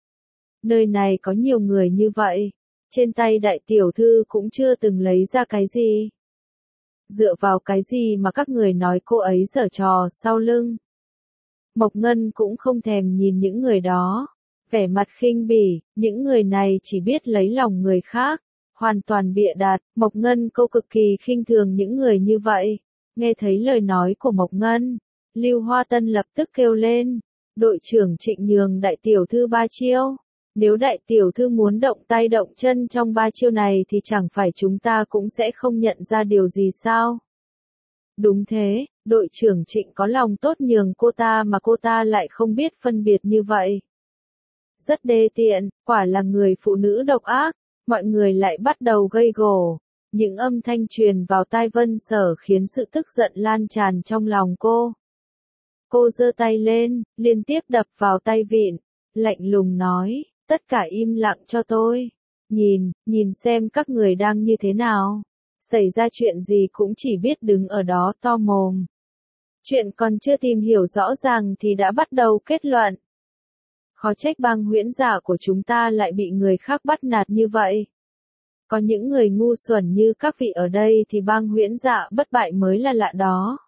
Nơi này có nhiều người như vậy, trên tay đại tiểu thư cũng chưa từng lấy ra cái gì. Dựa vào cái gì mà các người nói cô ấy giở trò sau lưng? Mộc Ngân cũng không thèm nhìn những người đó, vẻ mặt khinh bỉ, những người này chỉ biết lấy lòng người khác, hoàn toàn bịa đặt. Mộc Ngân cô cực kỳ khinh thường những người như vậy. Nghe thấy lời nói của Mộc Ngân, Lưu Hoa Tân lập tức kêu lên, đội trưởng Trịnh nhường đại tiểu thư ba chiêu. Nếu đại tiểu thư muốn động tay động chân trong ba chiêu này thì chẳng phải chúng ta cũng sẽ không nhận ra điều gì sao? Đúng thế, đội trưởng Trịnh có lòng tốt nhường cô ta mà cô ta lại không biết phân biệt như vậy. Rất đê tiện, quả là người phụ nữ độc ác, mọi người lại bắt đầu gây gổ. Những âm thanh truyền vào tai Vân Sở khiến sự tức giận lan tràn trong lòng cô. Cô giơ tay lên, liên tiếp đập vào tay vịn, lạnh lùng nói, tất cả im lặng cho tôi. Nhìn, nhìn xem các người đang như thế nào. Xảy ra chuyện gì cũng chỉ biết đứng ở đó to mồm. Chuyện còn chưa tìm hiểu rõ ràng thì đã bắt đầu kết luận. Khó trách bang huyễn giả của chúng ta lại bị người khác bắt nạt như vậy. Có những người ngu xuẩn như các vị ở đây thì bang huyễn dạ bất bại mới là lạ đó.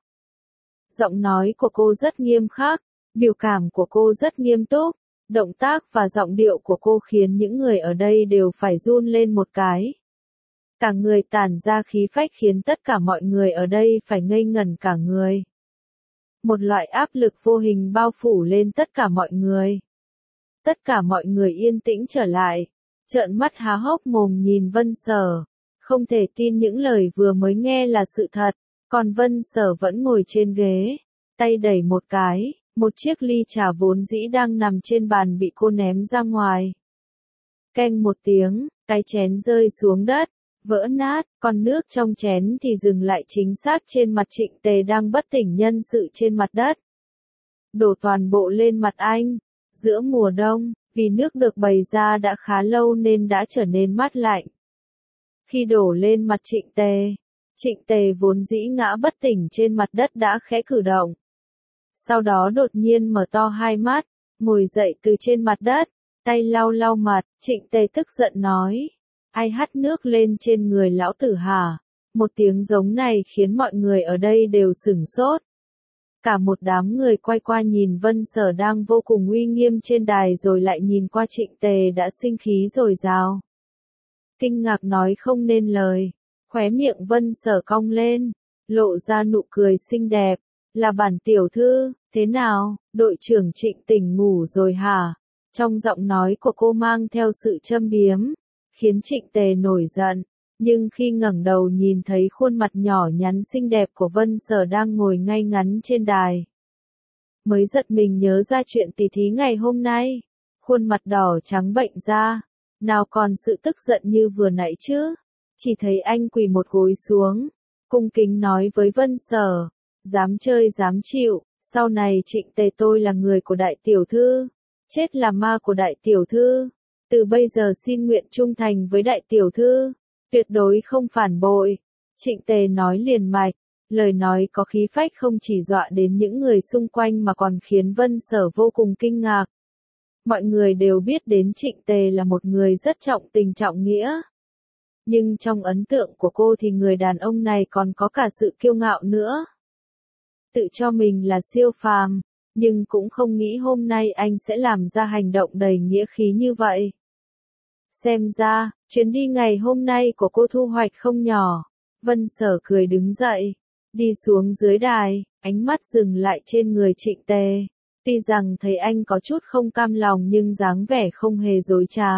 Giọng nói của cô rất nghiêm khắc, biểu cảm của cô rất nghiêm túc, động tác và giọng điệu của cô khiến những người ở đây đều phải run lên một cái. Cả người tản ra khí phách khiến tất cả mọi người ở đây phải ngây ngẩn cả người. Một loại áp lực vô hình bao phủ lên tất cả mọi người. Tất cả mọi người yên tĩnh trở lại, trợn mắt há hốc mồm nhìn Vân Sở, không thể tin những lời vừa mới nghe là sự thật, còn Vân Sở vẫn ngồi trên ghế, tay đẩy một cái, một chiếc ly trà vốn dĩ đang nằm trên bàn bị cô ném ra ngoài. Keng một tiếng, cái chén rơi xuống đất, vỡ nát, còn nước trong chén thì dừng lại chính xác trên mặt Trịnh Tề đang bất tỉnh nhân sự trên mặt đất. Đổ toàn bộ lên mặt anh. Giữa mùa đông, vì nước được bày ra đã khá lâu nên đã trở nên mát lạnh. Khi đổ lên mặt Trịnh Tề, Trịnh Tề vốn dĩ ngã bất tỉnh trên mặt đất đã khẽ cử động. Sau đó đột nhiên mở to hai mắt, ngồi dậy từ trên mặt đất, tay lau lau mặt, Trịnh Tề tức giận nói. Ai hắt nước lên trên người lão tử hả? Một tiếng giống này khiến mọi người ở đây đều sửng sốt. Cả một đám người quay qua nhìn Vân Sở đang vô cùng uy nghiêm trên đài rồi lại nhìn qua Trịnh Tề đã sinh khí dồi dào. Kinh ngạc nói không nên lời, khóe miệng Vân Sở cong lên, lộ ra nụ cười xinh đẹp, là bản tiểu thư, thế nào, đội trưởng Trịnh tỉnh ngủ rồi hả? Trong giọng nói của cô mang theo sự châm biếm, khiến Trịnh Tề nổi giận. Nhưng khi ngẩng đầu nhìn thấy khuôn mặt nhỏ nhắn xinh đẹp của Vân Sở đang ngồi ngay ngắn trên đài, mới giật mình nhớ ra chuyện tỉ thí ngày hôm nay, khuôn mặt đỏ trắng bệnh ra, nào còn sự tức giận như vừa nãy chứ, chỉ thấy anh quỳ một gối xuống, cung kính nói với Vân Sở, dám chơi dám chịu, sau này Trịnh Tề tôi là người của đại tiểu thư, chết là ma của đại tiểu thư, từ bây giờ xin nguyện trung thành với đại tiểu thư. Tuyệt đối không phản bội. Trịnh Tề nói liền mạch, lời nói có khí phách không chỉ dọa đến những người xung quanh mà còn khiến Vân Sở vô cùng kinh ngạc. Mọi người đều biết đến Trịnh Tề là một người rất trọng tình trọng nghĩa. Nhưng trong ấn tượng của cô thì người đàn ông này còn có cả sự kiêu ngạo nữa. Tự cho mình là siêu phàm, nhưng cũng không nghĩ hôm nay anh sẽ làm ra hành động đầy nghĩa khí như vậy. Xem ra, chuyến đi ngày hôm nay của cô thu hoạch không nhỏ. Vân Sở cười đứng dậy, đi xuống dưới đài, ánh mắt dừng lại trên người Trịnh Tề. Tuy rằng thấy anh có chút không cam lòng nhưng dáng vẻ không hề dối trá.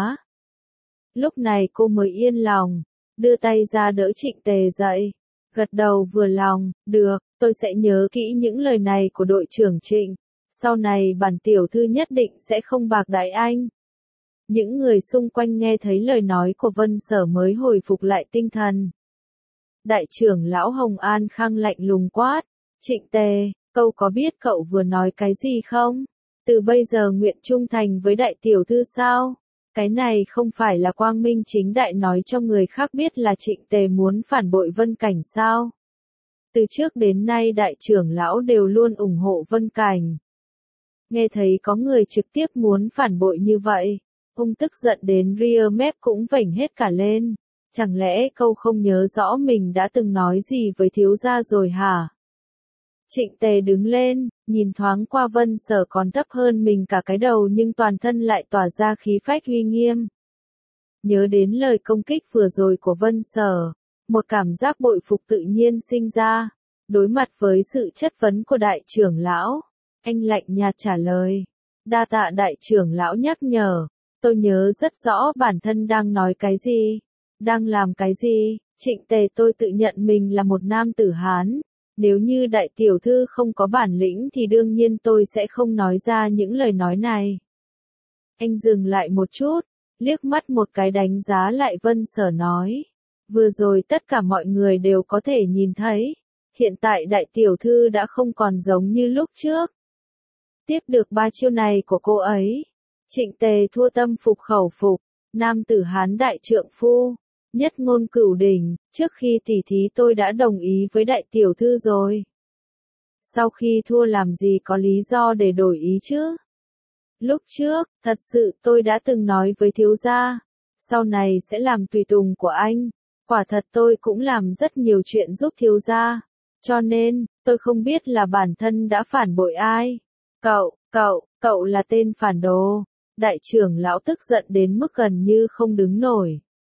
Lúc này cô mới yên lòng, đưa tay ra đỡ Trịnh Tề dậy, gật đầu vừa lòng, được, tôi sẽ nhớ kỹ những lời này của đội trưởng Trịnh. Sau này bản tiểu thư nhất định sẽ không bạc đãi anh. Những người xung quanh nghe thấy lời nói của Vân Sở mới hồi phục lại tinh thần. Đại trưởng lão Hồng An Khang lạnh lùng quát, Trịnh Tề, cậu có biết cậu vừa nói cái gì không? Từ bây giờ nguyện trung thành với đại tiểu thư sao? Cái này không phải là quang minh chính đại nói cho người khác biết là Trịnh Tề muốn phản bội Vân Cảnh sao? Từ trước đến nay đại trưởng lão đều luôn ủng hộ Vân Cảnh. Nghe thấy có người trực tiếp muốn phản bội như vậy. Ông tức giận đến ria mép cũng vểnh hết cả lên. Chẳng lẽ câu không nhớ rõ mình đã từng nói gì với thiếu gia rồi hả? Trịnh Tề đứng lên, nhìn thoáng qua Vân Sở còn thấp hơn mình cả cái đầu nhưng toàn thân lại tỏa ra khí phách uy nghiêm. Nhớ đến lời công kích vừa rồi của Vân Sở, một cảm giác bội phục tự nhiên sinh ra. Đối mặt với sự chất vấn của đại trưởng lão, anh lạnh nhạt trả lời. Đa tạ đại trưởng lão nhắc nhở. Tôi nhớ rất rõ bản thân đang nói cái gì, đang làm cái gì. Trịnh Tề tôi tự nhận mình là một nam tử Hán. Nếu như đại tiểu thư không có bản lĩnh thì đương nhiên tôi sẽ không nói ra những lời nói này. Anh dừng lại một chút, liếc mắt một cái đánh giá lại Vân Sở nói. Vừa rồi tất cả mọi người đều có thể nhìn thấy. Hiện tại đại tiểu thư đã không còn giống như lúc trước. Tiếp được ba chiêu này của cô ấy. Trịnh Tề thua tâm phục khẩu phục, nam tử Hán đại trượng phu, nhất ngôn cửu đỉnh, trước khi tỉ thí tôi đã đồng ý với đại tiểu thư rồi. Sau khi thua làm gì có lý do để đổi ý chứ? Lúc trước, thật sự tôi đã từng nói với thiếu gia, sau này sẽ làm tùy tùng của anh. Quả thật tôi cũng làm rất nhiều chuyện giúp thiếu gia. Cho nên, tôi không biết là bản thân đã phản bội ai. Cậu, cậu, cậu là tên phản đồ. Đại trưởng lão tức giận đến mức gần như không đứng nổi.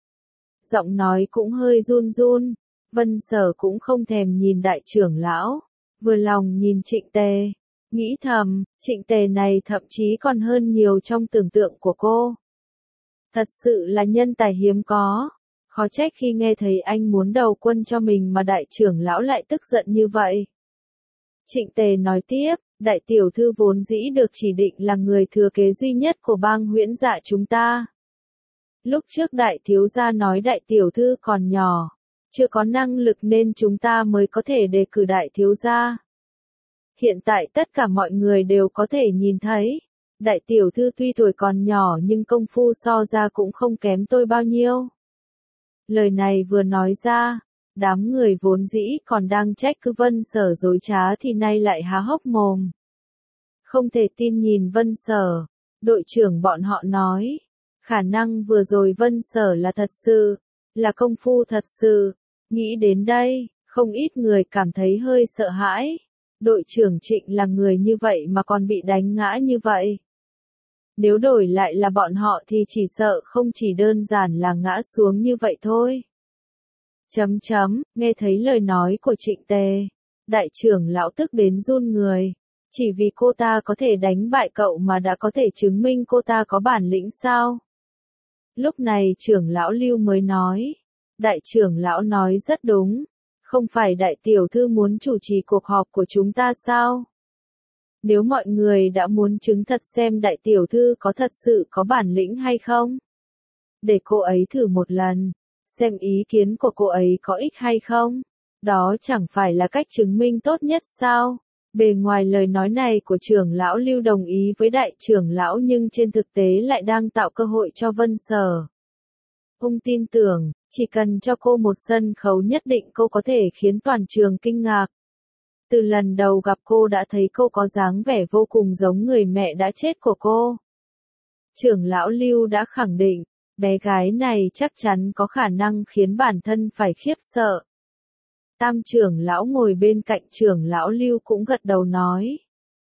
Giọng nói cũng hơi run run. Vân Sở cũng không thèm nhìn đại trưởng lão. Vừa lòng nhìn Trịnh Tề. Nghĩ thầm, Trịnh Tề này thậm chí còn hơn nhiều trong tưởng tượng của cô. Thật sự là nhân tài hiếm có. Khó trách khi nghe thấy anh muốn đầu quân cho mình mà đại trưởng lão lại tức giận như vậy. Trịnh Tề nói tiếp, đại tiểu thư vốn dĩ được chỉ định là người thừa kế duy nhất của bang Huyễn Dạ chúng ta. Lúc trước đại thiếu gia nói đại tiểu thư còn nhỏ, chưa có năng lực nên chúng ta mới có thể đề cử đại thiếu gia. Hiện tại tất cả mọi người đều có thể nhìn thấy, đại tiểu thư tuy tuổi còn nhỏ nhưng công phu so ra cũng không kém tôi bao nhiêu. Lời này vừa nói ra, đám người vốn dĩ còn đang trách cứ Vân Sở dối trá thì nay lại há hốc mồm. Không thể tin nhìn Vân Sở, đội trưởng bọn họ nói, khả năng vừa rồi Vân Sở là thật sự, là công phu thật sự. Nghĩ đến đây, không ít người cảm thấy hơi sợ hãi. Đội trưởng Trịnh là người như vậy mà còn bị đánh ngã như vậy. Nếu đổi lại là bọn họ thì chỉ sợ không chỉ đơn giản là ngã xuống như vậy thôi. Chấm chấm, nghe thấy lời nói của Trịnh Tề, đại trưởng lão tức đến run người. Chỉ vì cô ta có thể đánh bại cậu mà đã có thể chứng minh cô ta có bản lĩnh sao? Lúc này trưởng lão Lưu mới nói. Đại trưởng lão nói rất đúng. Không phải đại tiểu thư muốn chủ trì cuộc họp của chúng ta sao? Nếu mọi người đã muốn chứng thật xem đại tiểu thư có thật sự có bản lĩnh hay không? Để cô ấy thử một lần, xem ý kiến của cô ấy có ích hay không? Đó chẳng phải là cách chứng minh tốt nhất sao? Bề ngoài lời nói này của trưởng lão Lưu đồng ý với đại trưởng lão nhưng trên thực tế lại đang tạo cơ hội cho Vân Sở. Ông tin tưởng, chỉ cần cho cô một sân khấu nhất định cô có thể khiến toàn trường kinh ngạc. Từ lần đầu gặp cô đã thấy cô có dáng vẻ vô cùng giống người mẹ đã chết của cô. Trưởng lão Lưu đã khẳng định, bé gái này chắc chắn có khả năng khiến bản thân phải khiếp sợ. Tam trưởng lão ngồi bên cạnh trưởng lão Lưu cũng gật đầu nói.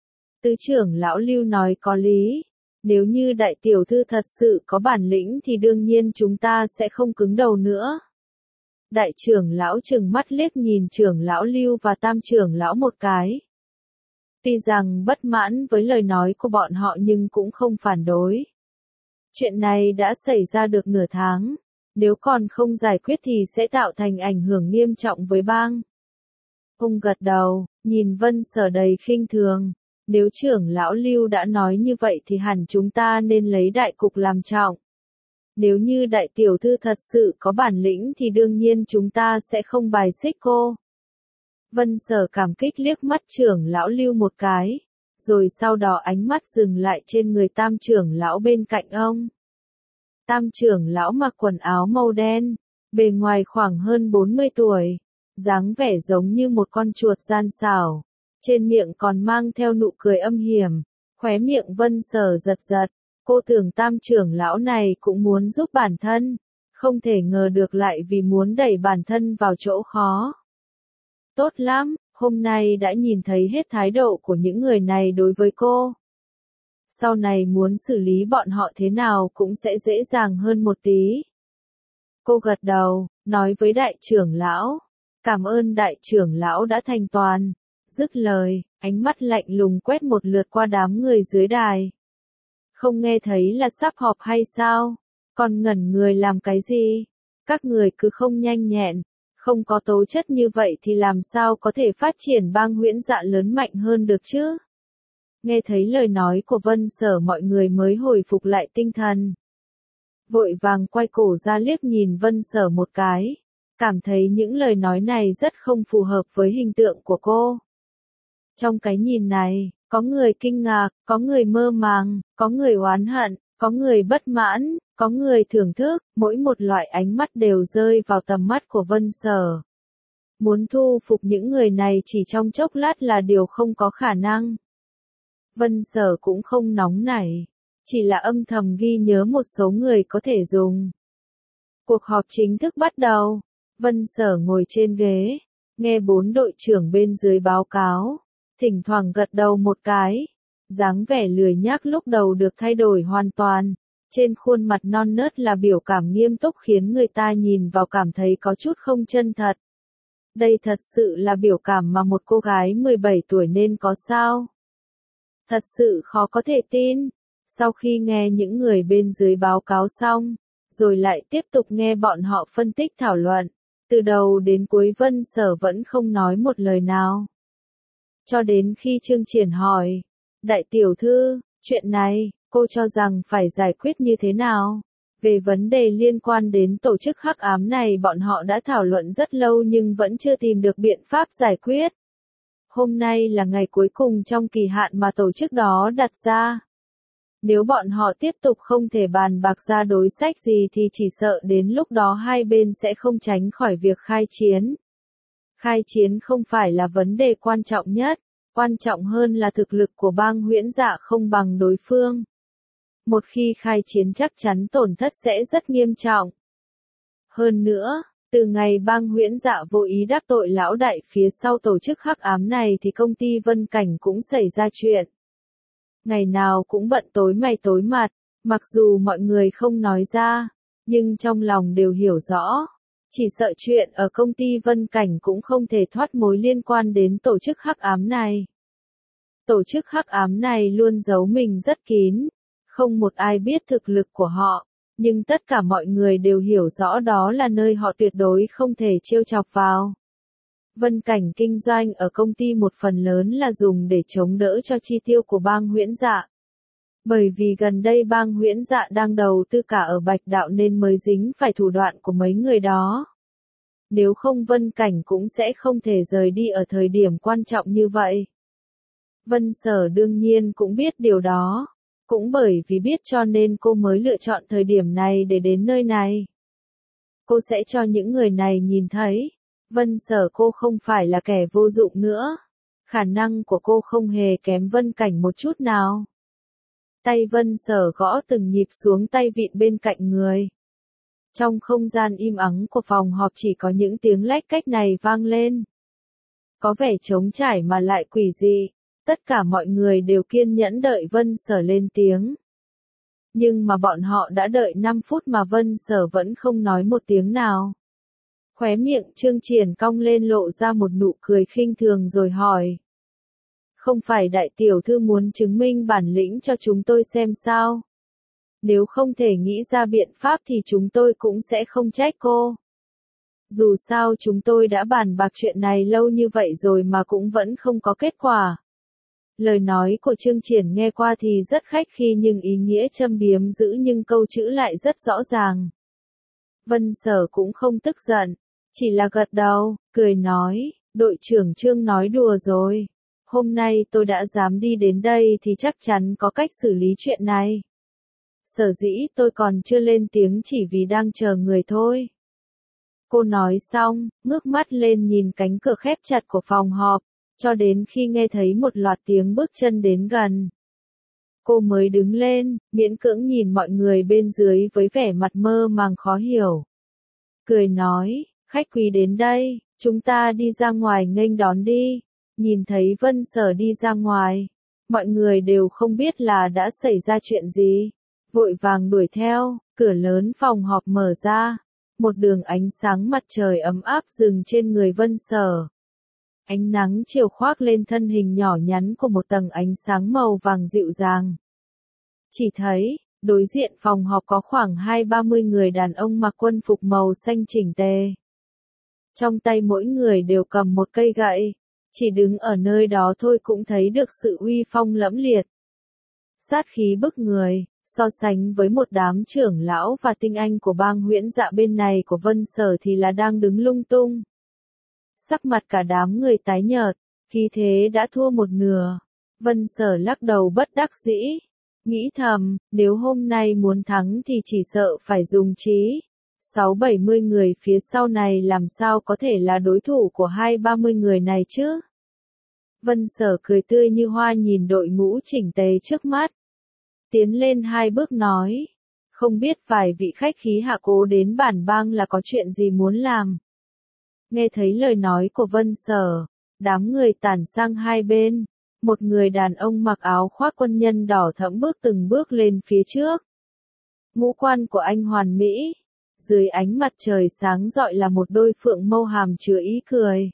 Tứ trưởng lão Lưu nói có lý. Nếu như đại tiểu thư thật sự có bản lĩnh thì đương nhiên chúng ta sẽ không cứng đầu nữa. Đại trưởng lão trừng mắt liếc nhìn trưởng lão Lưu và tam trưởng lão một cái. Tuy rằng bất mãn với lời nói của bọn họ nhưng cũng không phản đối. Chuyện này đã xảy ra được nửa tháng. Nếu còn không giải quyết thì sẽ tạo thành ảnh hưởng nghiêm trọng với bang. Ông gật đầu, nhìn Vân Sở đầy khinh thường. Nếu trưởng lão Lưu đã nói như vậy thì hẳn chúng ta nên lấy đại cục làm trọng. Nếu như đại tiểu thư thật sự có bản lĩnh thì đương nhiên chúng ta sẽ không bài xích cô. Vân Sở cảm kích liếc mắt trưởng lão Lưu một cái, rồi sau đó ánh mắt dừng lại trên người tam trưởng lão bên cạnh ông. Tam trưởng lão mặc quần áo màu đen, bề ngoài khoảng hơn bốn mươi tuổi, dáng vẻ giống như một con chuột gian xảo. Trên miệng còn mang theo nụ cười âm hiểm, khóe miệng Vân Sở giật giật, cô tưởng tam trưởng lão này cũng muốn giúp bản thân, không thể ngờ được lại vì muốn đẩy bản thân vào chỗ khó. Tốt lắm, hôm nay đã nhìn thấy hết thái độ của những người này đối với cô. Sau này muốn xử lý bọn họ thế nào cũng sẽ dễ dàng hơn một tí. Cô gật đầu, nói với đại trưởng lão, cảm ơn đại trưởng lão đã thành toàn. Dứt lời, ánh mắt lạnh lùng quét một lượt qua đám người dưới đài. Không nghe thấy là sắp họp hay sao? Còn ngẩn người làm cái gì? Các người cứ không nhanh nhẹn, không có tố chất như vậy thì làm sao có thể phát triển bang Huyễn Dạ lớn mạnh hơn được chứ? Nghe thấy lời nói của Vân Sở mọi người mới hồi phục lại tinh thần. Vội vàng quay cổ ra liếc nhìn Vân Sở một cái, cảm thấy những lời nói này rất không phù hợp với hình tượng của cô. Trong cái nhìn này, có người kinh ngạc, có người mơ màng, có người oán hận, có người bất mãn, có người thưởng thức, mỗi một loại ánh mắt đều rơi vào tầm mắt của Vân Sở. Muốn thu phục những người này chỉ trong chốc lát là điều không có khả năng. Vân Sở cũng không nóng nảy, chỉ là âm thầm ghi nhớ một số người có thể dùng. Cuộc họp chính thức bắt đầu. Vân Sở ngồi trên ghế, nghe bốn đội trưởng bên dưới báo cáo, thỉnh thoảng gật đầu một cái. Dáng vẻ lười nhác lúc đầu được thay đổi hoàn toàn, trên khuôn mặt non nớt là biểu cảm nghiêm túc khiến người ta nhìn vào cảm thấy có chút không chân thật. Đây thật sự là biểu cảm mà một cô gái mười bảy tuổi nên có sao? Thật sự khó có thể tin. Sau khi nghe những người bên dưới báo cáo xong, rồi lại tiếp tục nghe bọn họ phân tích thảo luận, từ đầu đến cuối Vân Sở vẫn không nói một lời nào. Cho đến khi Trương Triển hỏi, đại tiểu thư, chuyện này, cô cho rằng phải giải quyết như thế nào? Về vấn đề liên quan đến tổ chức hắc ám này bọn họ đã thảo luận rất lâu nhưng vẫn chưa tìm được biện pháp giải quyết. Hôm nay là ngày cuối cùng trong kỳ hạn mà tổ chức đó đặt ra. Nếu bọn họ tiếp tục không thể bàn bạc ra đối sách gì thì chỉ sợ đến lúc đó hai bên sẽ không tránh khỏi việc khai chiến. Khai chiến không phải là vấn đề quan trọng nhất, quan trọng hơn là thực lực của bang Huyễn Dạ không bằng đối phương. Một khi khai chiến chắc chắn tổn thất sẽ rất nghiêm trọng. Hơn nữa, từ ngày bang Huyễn Dạ vô ý đắc tội lão đại phía sau tổ chức hắc ám này thì công ty Vân Cảnh cũng xảy ra chuyện. Ngày nào cũng bận tối mày tối mặt, mặc dù mọi người không nói ra, nhưng trong lòng đều hiểu rõ. Chỉ sợ chuyện ở công ty Vân Cảnh cũng không thể thoát mối liên quan đến tổ chức hắc ám này. Tổ chức hắc ám này luôn giấu mình rất kín, không một ai biết thực lực của họ, nhưng tất cả mọi người đều hiểu rõ đó là nơi họ tuyệt đối không thể trêu chọc vào. Vân Cảnh kinh doanh ở công ty một phần lớn là dùng để chống đỡ cho chi tiêu của bang Huyễn Dạ. Bởi vì gần đây bang Huyễn Dạ đang đầu tư cả ở Bạch Đạo nên mới dính phải thủ đoạn của mấy người đó. Nếu không Vân Cảnh cũng sẽ không thể rời đi ở thời điểm quan trọng như vậy. Vân Sở đương nhiên cũng biết điều đó. Cũng bởi vì biết cho nên cô mới lựa chọn thời điểm này để đến nơi này. Cô sẽ cho những người này nhìn thấy. Vân Sở cô không phải là kẻ vô dụng nữa. Khả năng của cô không hề kém Vân Cảnh một chút nào. Tay Vân Sở gõ từng nhịp xuống tay vịn bên cạnh người. Trong không gian im ắng của phòng họp chỉ có những tiếng lách cách này vang lên. Có vẻ trống trải mà lại quỷ dị. Tất cả mọi người đều kiên nhẫn đợi Vân Sở lên tiếng. Nhưng mà bọn họ đã đợi năm phút mà Vân Sở vẫn không nói một tiếng nào. Khóe miệng Trương Triển cong lên lộ ra một nụ cười khinh thường rồi hỏi. Không phải đại tiểu thư muốn chứng minh bản lĩnh cho chúng tôi xem sao? Nếu không thể nghĩ ra biện pháp thì chúng tôi cũng sẽ không trách cô. Dù sao chúng tôi đã bàn bạc chuyện này lâu như vậy rồi mà cũng vẫn không có kết quả. Lời nói của Trương Triển nghe qua thì rất khách khí nhưng ý nghĩa châm biếm dữ nhưng câu chữ lại rất rõ ràng. Vân Sở cũng không tức giận, chỉ là gật đầu, cười nói, đội trưởng Trương nói đùa rồi. Hôm nay tôi đã dám đi đến đây thì chắc chắn có cách xử lý chuyện này. Sở dĩ tôi còn chưa lên tiếng chỉ vì đang chờ người thôi. Cô nói xong, ngước mắt lên nhìn cánh cửa khép chặt của phòng họp. Cho đến khi nghe thấy một loạt tiếng bước chân đến gần. Cô mới đứng lên, miễn cưỡng nhìn mọi người bên dưới với vẻ mặt mơ màng khó hiểu. Cười nói, khách quý đến đây, chúng ta đi ra ngoài nghênh đón đi. Nhìn thấy Vân Sở đi ra ngoài, mọi người đều không biết là đã xảy ra chuyện gì. Vội vàng đuổi theo, cửa lớn phòng họp mở ra. Một đường ánh sáng mặt trời ấm áp dừng trên người Vân Sở. Ánh nắng chiều khoác lên thân hình nhỏ nhắn của một tầng ánh sáng màu vàng dịu dàng. Chỉ thấy, đối diện phòng họp có khoảng hai ba mươi người đàn ông mặc quân phục màu xanh chỉnh tề. Trong tay mỗi người đều cầm một cây gậy, chỉ đứng ở nơi đó thôi cũng thấy được sự uy phong lẫm liệt. Sát khí bức người, so sánh với một đám trưởng lão và tinh anh của bang Huyễn Dạ bên này của Vân Sở thì là đang đứng lung tung. Sắc mặt cả đám người tái nhợt, khí thế đã thua một nửa. Vân Sở lắc đầu bất đắc dĩ, nghĩ thầm, nếu hôm nay muốn thắng thì chỉ sợ phải dùng trí, sáu bảy mươi người phía sau này làm sao có thể là đối thủ của hai ba mươi người này chứ? Vân Sở cười tươi như hoa nhìn đội ngũ chỉnh tề trước mắt. Tiến lên hai bước nói. Không biết vài vị khách khí hạ cố đến bản bang là có chuyện gì muốn làm. Nghe thấy lời nói của Vân Sở, đám người tản sang hai bên. Một người đàn ông mặc áo khoác quân nhân đỏ thẫm bước từng bước lên phía trước. Ngũ quan của anh hoàn mỹ. Dưới ánh mặt trời sáng rọi là một đôi phượng mâu hàm chứa ý cười.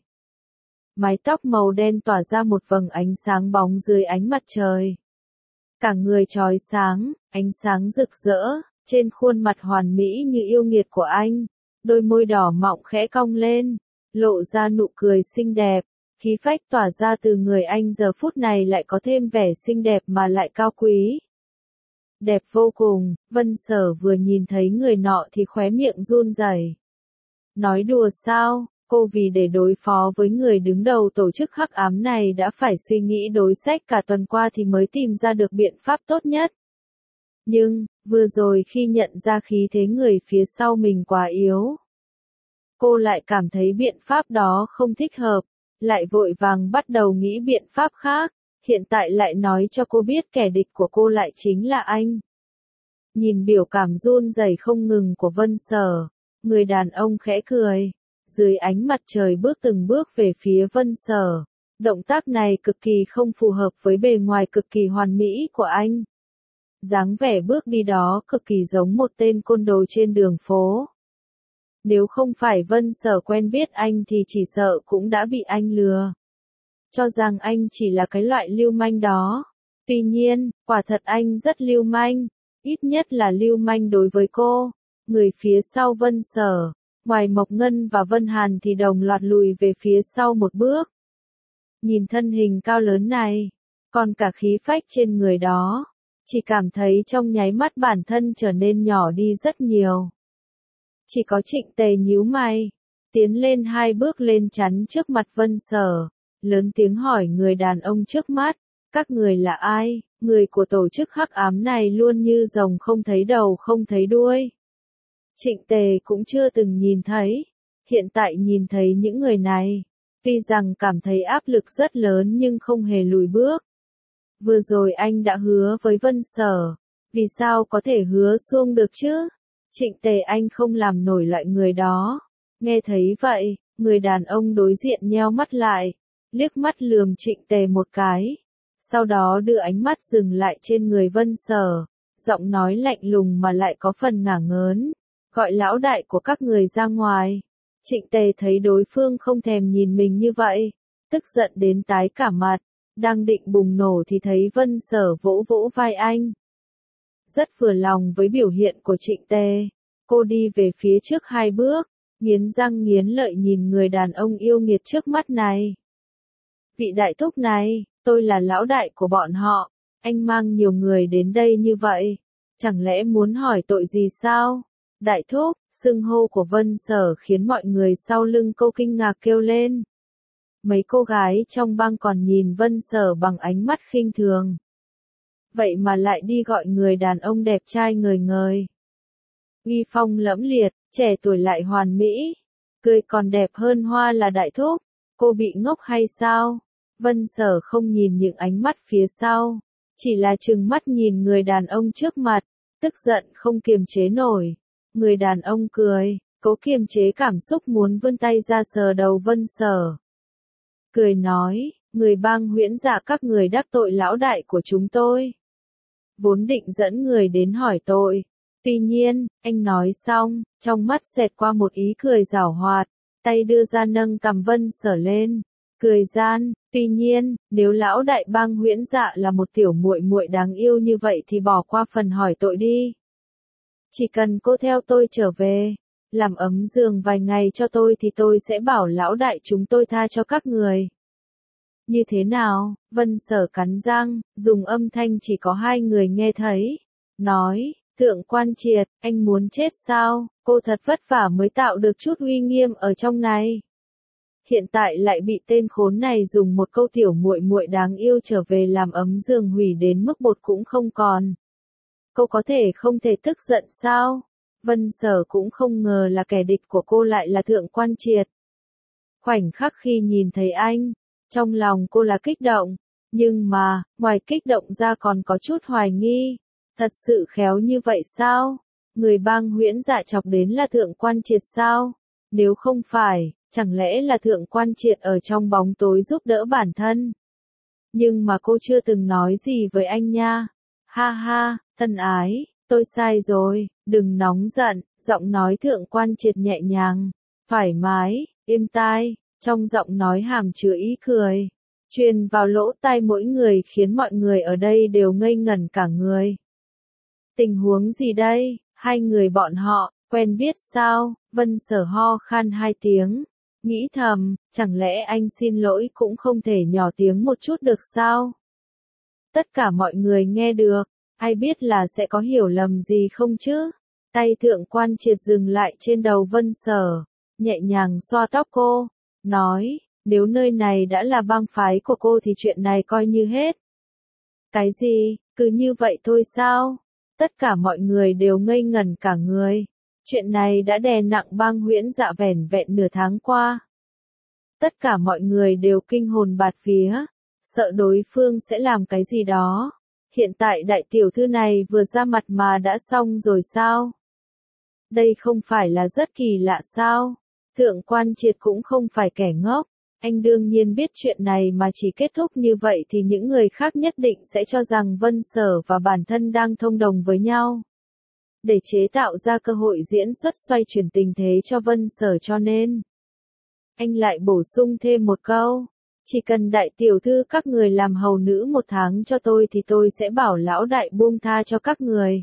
Mái tóc màu đen tỏa ra một vầng ánh sáng bóng dưới ánh mặt trời. Cả người chói sáng, ánh sáng rực rỡ, trên khuôn mặt hoàn mỹ như yêu nghiệt của anh. Đôi môi đỏ mọng khẽ cong lên, lộ ra nụ cười xinh đẹp. Khí phách tỏa ra từ người anh giờ phút này lại có thêm vẻ xinh đẹp mà lại cao quý. Đẹp vô cùng, Vân Sở vừa nhìn thấy người nọ thì khóe miệng run rẩy. Nói đùa sao, cô vì để đối phó với người đứng đầu tổ chức hắc ám này đã phải suy nghĩ đối sách cả tuần qua thì mới tìm ra được biện pháp tốt nhất. Nhưng, vừa rồi khi nhận ra khí thế người phía sau mình quá yếu, cô lại cảm thấy biện pháp đó không thích hợp, lại vội vàng bắt đầu nghĩ biện pháp khác. Hiện tại lại nói cho cô biết kẻ địch của cô lại chính là anh. Nhìn biểu cảm run rẩy không ngừng của Vân Sở, người đàn ông khẽ cười, dưới ánh mặt trời bước từng bước về phía Vân Sở. Động tác này cực kỳ không phù hợp với bề ngoài cực kỳ hoàn mỹ của anh. Dáng vẻ bước đi đó cực kỳ giống một tên côn đồ trên đường phố. Nếu không phải Vân Sở quen biết anh thì chỉ sợ cũng đã bị anh lừa. Cho rằng anh chỉ là cái loại lưu manh đó. Tuy nhiên, quả thật anh rất lưu manh, ít nhất là lưu manh đối với cô. Người phía sau Vân Sở, ngoài Mộc Ngân và Vân Hàn thì đồng loạt lùi về phía sau một bước. Nhìn thân hình cao lớn này, còn cả khí phách trên người đó, chỉ cảm thấy trong nháy mắt bản thân trở nên nhỏ đi rất nhiều. Chỉ có Trịnh Tề nhíu mày, tiến lên hai bước lên chắn trước mặt Vân Sở. Lớn tiếng hỏi người đàn ông trước mắt, các người là ai? Người của tổ chức hắc ám này luôn như rồng không thấy đầu không thấy đuôi. Trịnh Tề cũng chưa từng nhìn thấy, hiện tại nhìn thấy những người này, tuy rằng cảm thấy áp lực rất lớn nhưng không hề lùi bước. Vừa rồi anh đã hứa với Vân Sở, vì sao có thể hứa xuông được chứ? Trịnh Tề anh không làm nổi loại người đó. Nghe thấy vậy, người đàn ông đối diện nheo mắt lại. Liếc mắt lườm Trịnh Tề một cái, sau đó đưa ánh mắt dừng lại trên người Vân Sở, giọng nói lạnh lùng mà lại có phần ngả ngớn, gọi lão đại của các người ra ngoài. Trịnh Tề thấy đối phương không thèm nhìn mình như vậy, tức giận đến tái cả mặt, đang định bùng nổ thì thấy Vân Sở vỗ vỗ vai anh. Rất vừa lòng với biểu hiện của Trịnh Tề, cô đi về phía trước hai bước, nghiến răng nghiến lợi nhìn người đàn ông yêu nghiệt trước mắt này. Vị đại thúc này, tôi là lão đại của bọn họ, anh mang nhiều người đến đây như vậy, chẳng lẽ muốn hỏi tội gì sao? Đại thúc, xưng hô của Vân Sở khiến mọi người sau lưng cô kinh ngạc kêu lên. Mấy cô gái trong bang còn nhìn Vân Sở bằng ánh mắt khinh thường. Vậy mà lại đi gọi người đàn ông đẹp trai ngời ngời. Uy phong lẫm liệt, trẻ tuổi lại hoàn mỹ, cười còn đẹp hơn hoa là đại thúc, cô bị ngốc hay sao? Vân Sở không nhìn những ánh mắt phía sau, chỉ là trừng mắt nhìn người đàn ông trước mặt, tức giận không kiềm chế nổi. Người đàn ông cười, cố kiềm chế cảm xúc muốn vươn tay ra sờ đầu Vân Sở. Cười nói, người bang Huyễn Dạ các người đắc tội lão đại của chúng tôi. Vốn định dẫn người đến hỏi tội. Tuy nhiên, anh nói xong, trong mắt xẹt qua một ý cười giảo hoạt, tay đưa ra nâng cằm Vân Sở lên. Cười gian, tuy nhiên, nếu lão đại bang Huyễn Dạ là một tiểu muội muội đáng yêu như vậy thì bỏ qua phần hỏi tội đi. Chỉ cần cô theo tôi trở về, làm ấm giường vài ngày cho tôi thì tôi sẽ bảo lão đại chúng tôi tha cho các người. Như thế nào? Vân Sở cắn răng, dùng âm thanh chỉ có hai người nghe thấy. Nói, Thượng Quan Triệt, anh muốn chết sao? Cô thật vất vả mới tạo được chút uy nghiêm ở trong này. Hiện tại lại bị tên khốn này dùng một câu tiểu muội muội đáng yêu trở về làm ấm giường hủy đến mức bột cũng không còn. Cô có thể không thể tức giận sao? Vân Sở cũng không ngờ là kẻ địch của cô lại là Thượng Quan Triệt. Khoảnh khắc khi nhìn thấy anh, trong lòng cô là kích động, nhưng mà, ngoài kích động ra còn có chút hoài nghi. Thật sự khéo như vậy sao? Người bang Huyễn Dạ chọc đến là Thượng Quan Triệt sao? Nếu không phải, chẳng lẽ là Thượng Quan Triệt ở trong bóng tối giúp đỡ bản thân? Nhưng mà cô chưa từng nói gì với anh nha. Ha ha, thân ái, tôi sai rồi, đừng nóng giận, giọng nói Thượng Quan Triệt nhẹ nhàng, thoải mái, êm tai, trong giọng nói hàm chứa ý cười, truyền vào lỗ tai mỗi người khiến mọi người ở đây đều ngây ngẩn cả người. Tình huống gì đây? Hai người bọn họ, quen biết sao? Vân Sở ho khan hai tiếng, nghĩ thầm, chẳng lẽ anh xin lỗi cũng không thể nhỏ tiếng một chút được sao? Tất cả mọi người nghe được, ai biết là sẽ có hiểu lầm gì không chứ? Tay Thượng Quan Triệt dừng lại trên đầu Vân Sở, nhẹ nhàng xoa tóc cô, nói, nếu nơi này đã là bang phái của cô thì chuyện này coi như hết. Cái gì, cứ như vậy thôi sao? Tất cả mọi người đều ngây ngẩn cả người. Chuyện này đã đè nặng bang Huyễn Dạ vẻn vẹn nửa tháng qua. Tất cả mọi người đều kinh hồn bạt vía, sợ đối phương sẽ làm cái gì đó. Hiện tại đại tiểu thư này vừa ra mặt mà đã xong rồi sao? Đây không phải là rất kỳ lạ sao? Thượng Quan Triệt cũng không phải kẻ ngốc. Anh đương nhiên biết chuyện này mà chỉ kết thúc như vậy thì những người khác nhất định sẽ cho rằng Vân Sở và bản thân đang thông đồng với nhau. Để chế tạo ra cơ hội diễn xuất xoay chuyển tình thế cho Vân Sở cho nên. Anh lại bổ sung thêm một câu. Chỉ cần đại tiểu thư các người làm hầu nữ một tháng cho tôi thì tôi sẽ bảo lão đại buông tha cho các người.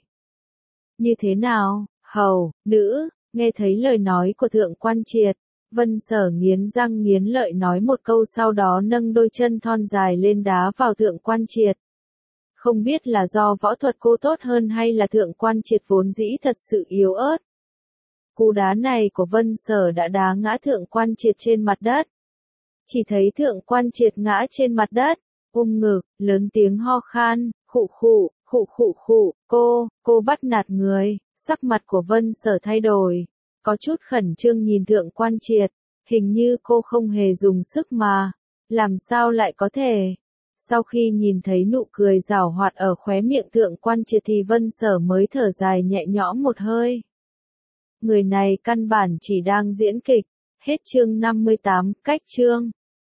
Như thế nào, hầu, nữ, nghe thấy lời nói của Thượng Quan Triệt. Vân Sở nghiến răng nghiến lợi nói một câu sau đó nâng đôi chân thon dài lên đá vào Thượng Quan Triệt. Không biết là do võ thuật cô tốt hơn hay là Thượng Quan Triệt vốn dĩ thật sự yếu ớt. Cú đá này của Vân Sở đã đá ngã Thượng Quan Triệt trên mặt đất. Chỉ thấy Thượng Quan Triệt ngã trên mặt đất, ôm ngực, lớn tiếng ho khan, khụ khụ, khụ khụ khụ, cô, cô bắt nạt người, sắc mặt của Vân Sở thay đổi. Có chút khẩn trương nhìn Thượng Quan Triệt, hình như cô không hề dùng sức mà, làm sao lại có thể. Sau khi nhìn thấy nụ cười giảo hoạt ở khóe miệng Thượng Quan Triệt thì Vân Sở mới thở dài nhẹ nhõm một hơi. Người này căn bản chỉ đang diễn kịch, hết chương năm mươi tám, cách chương.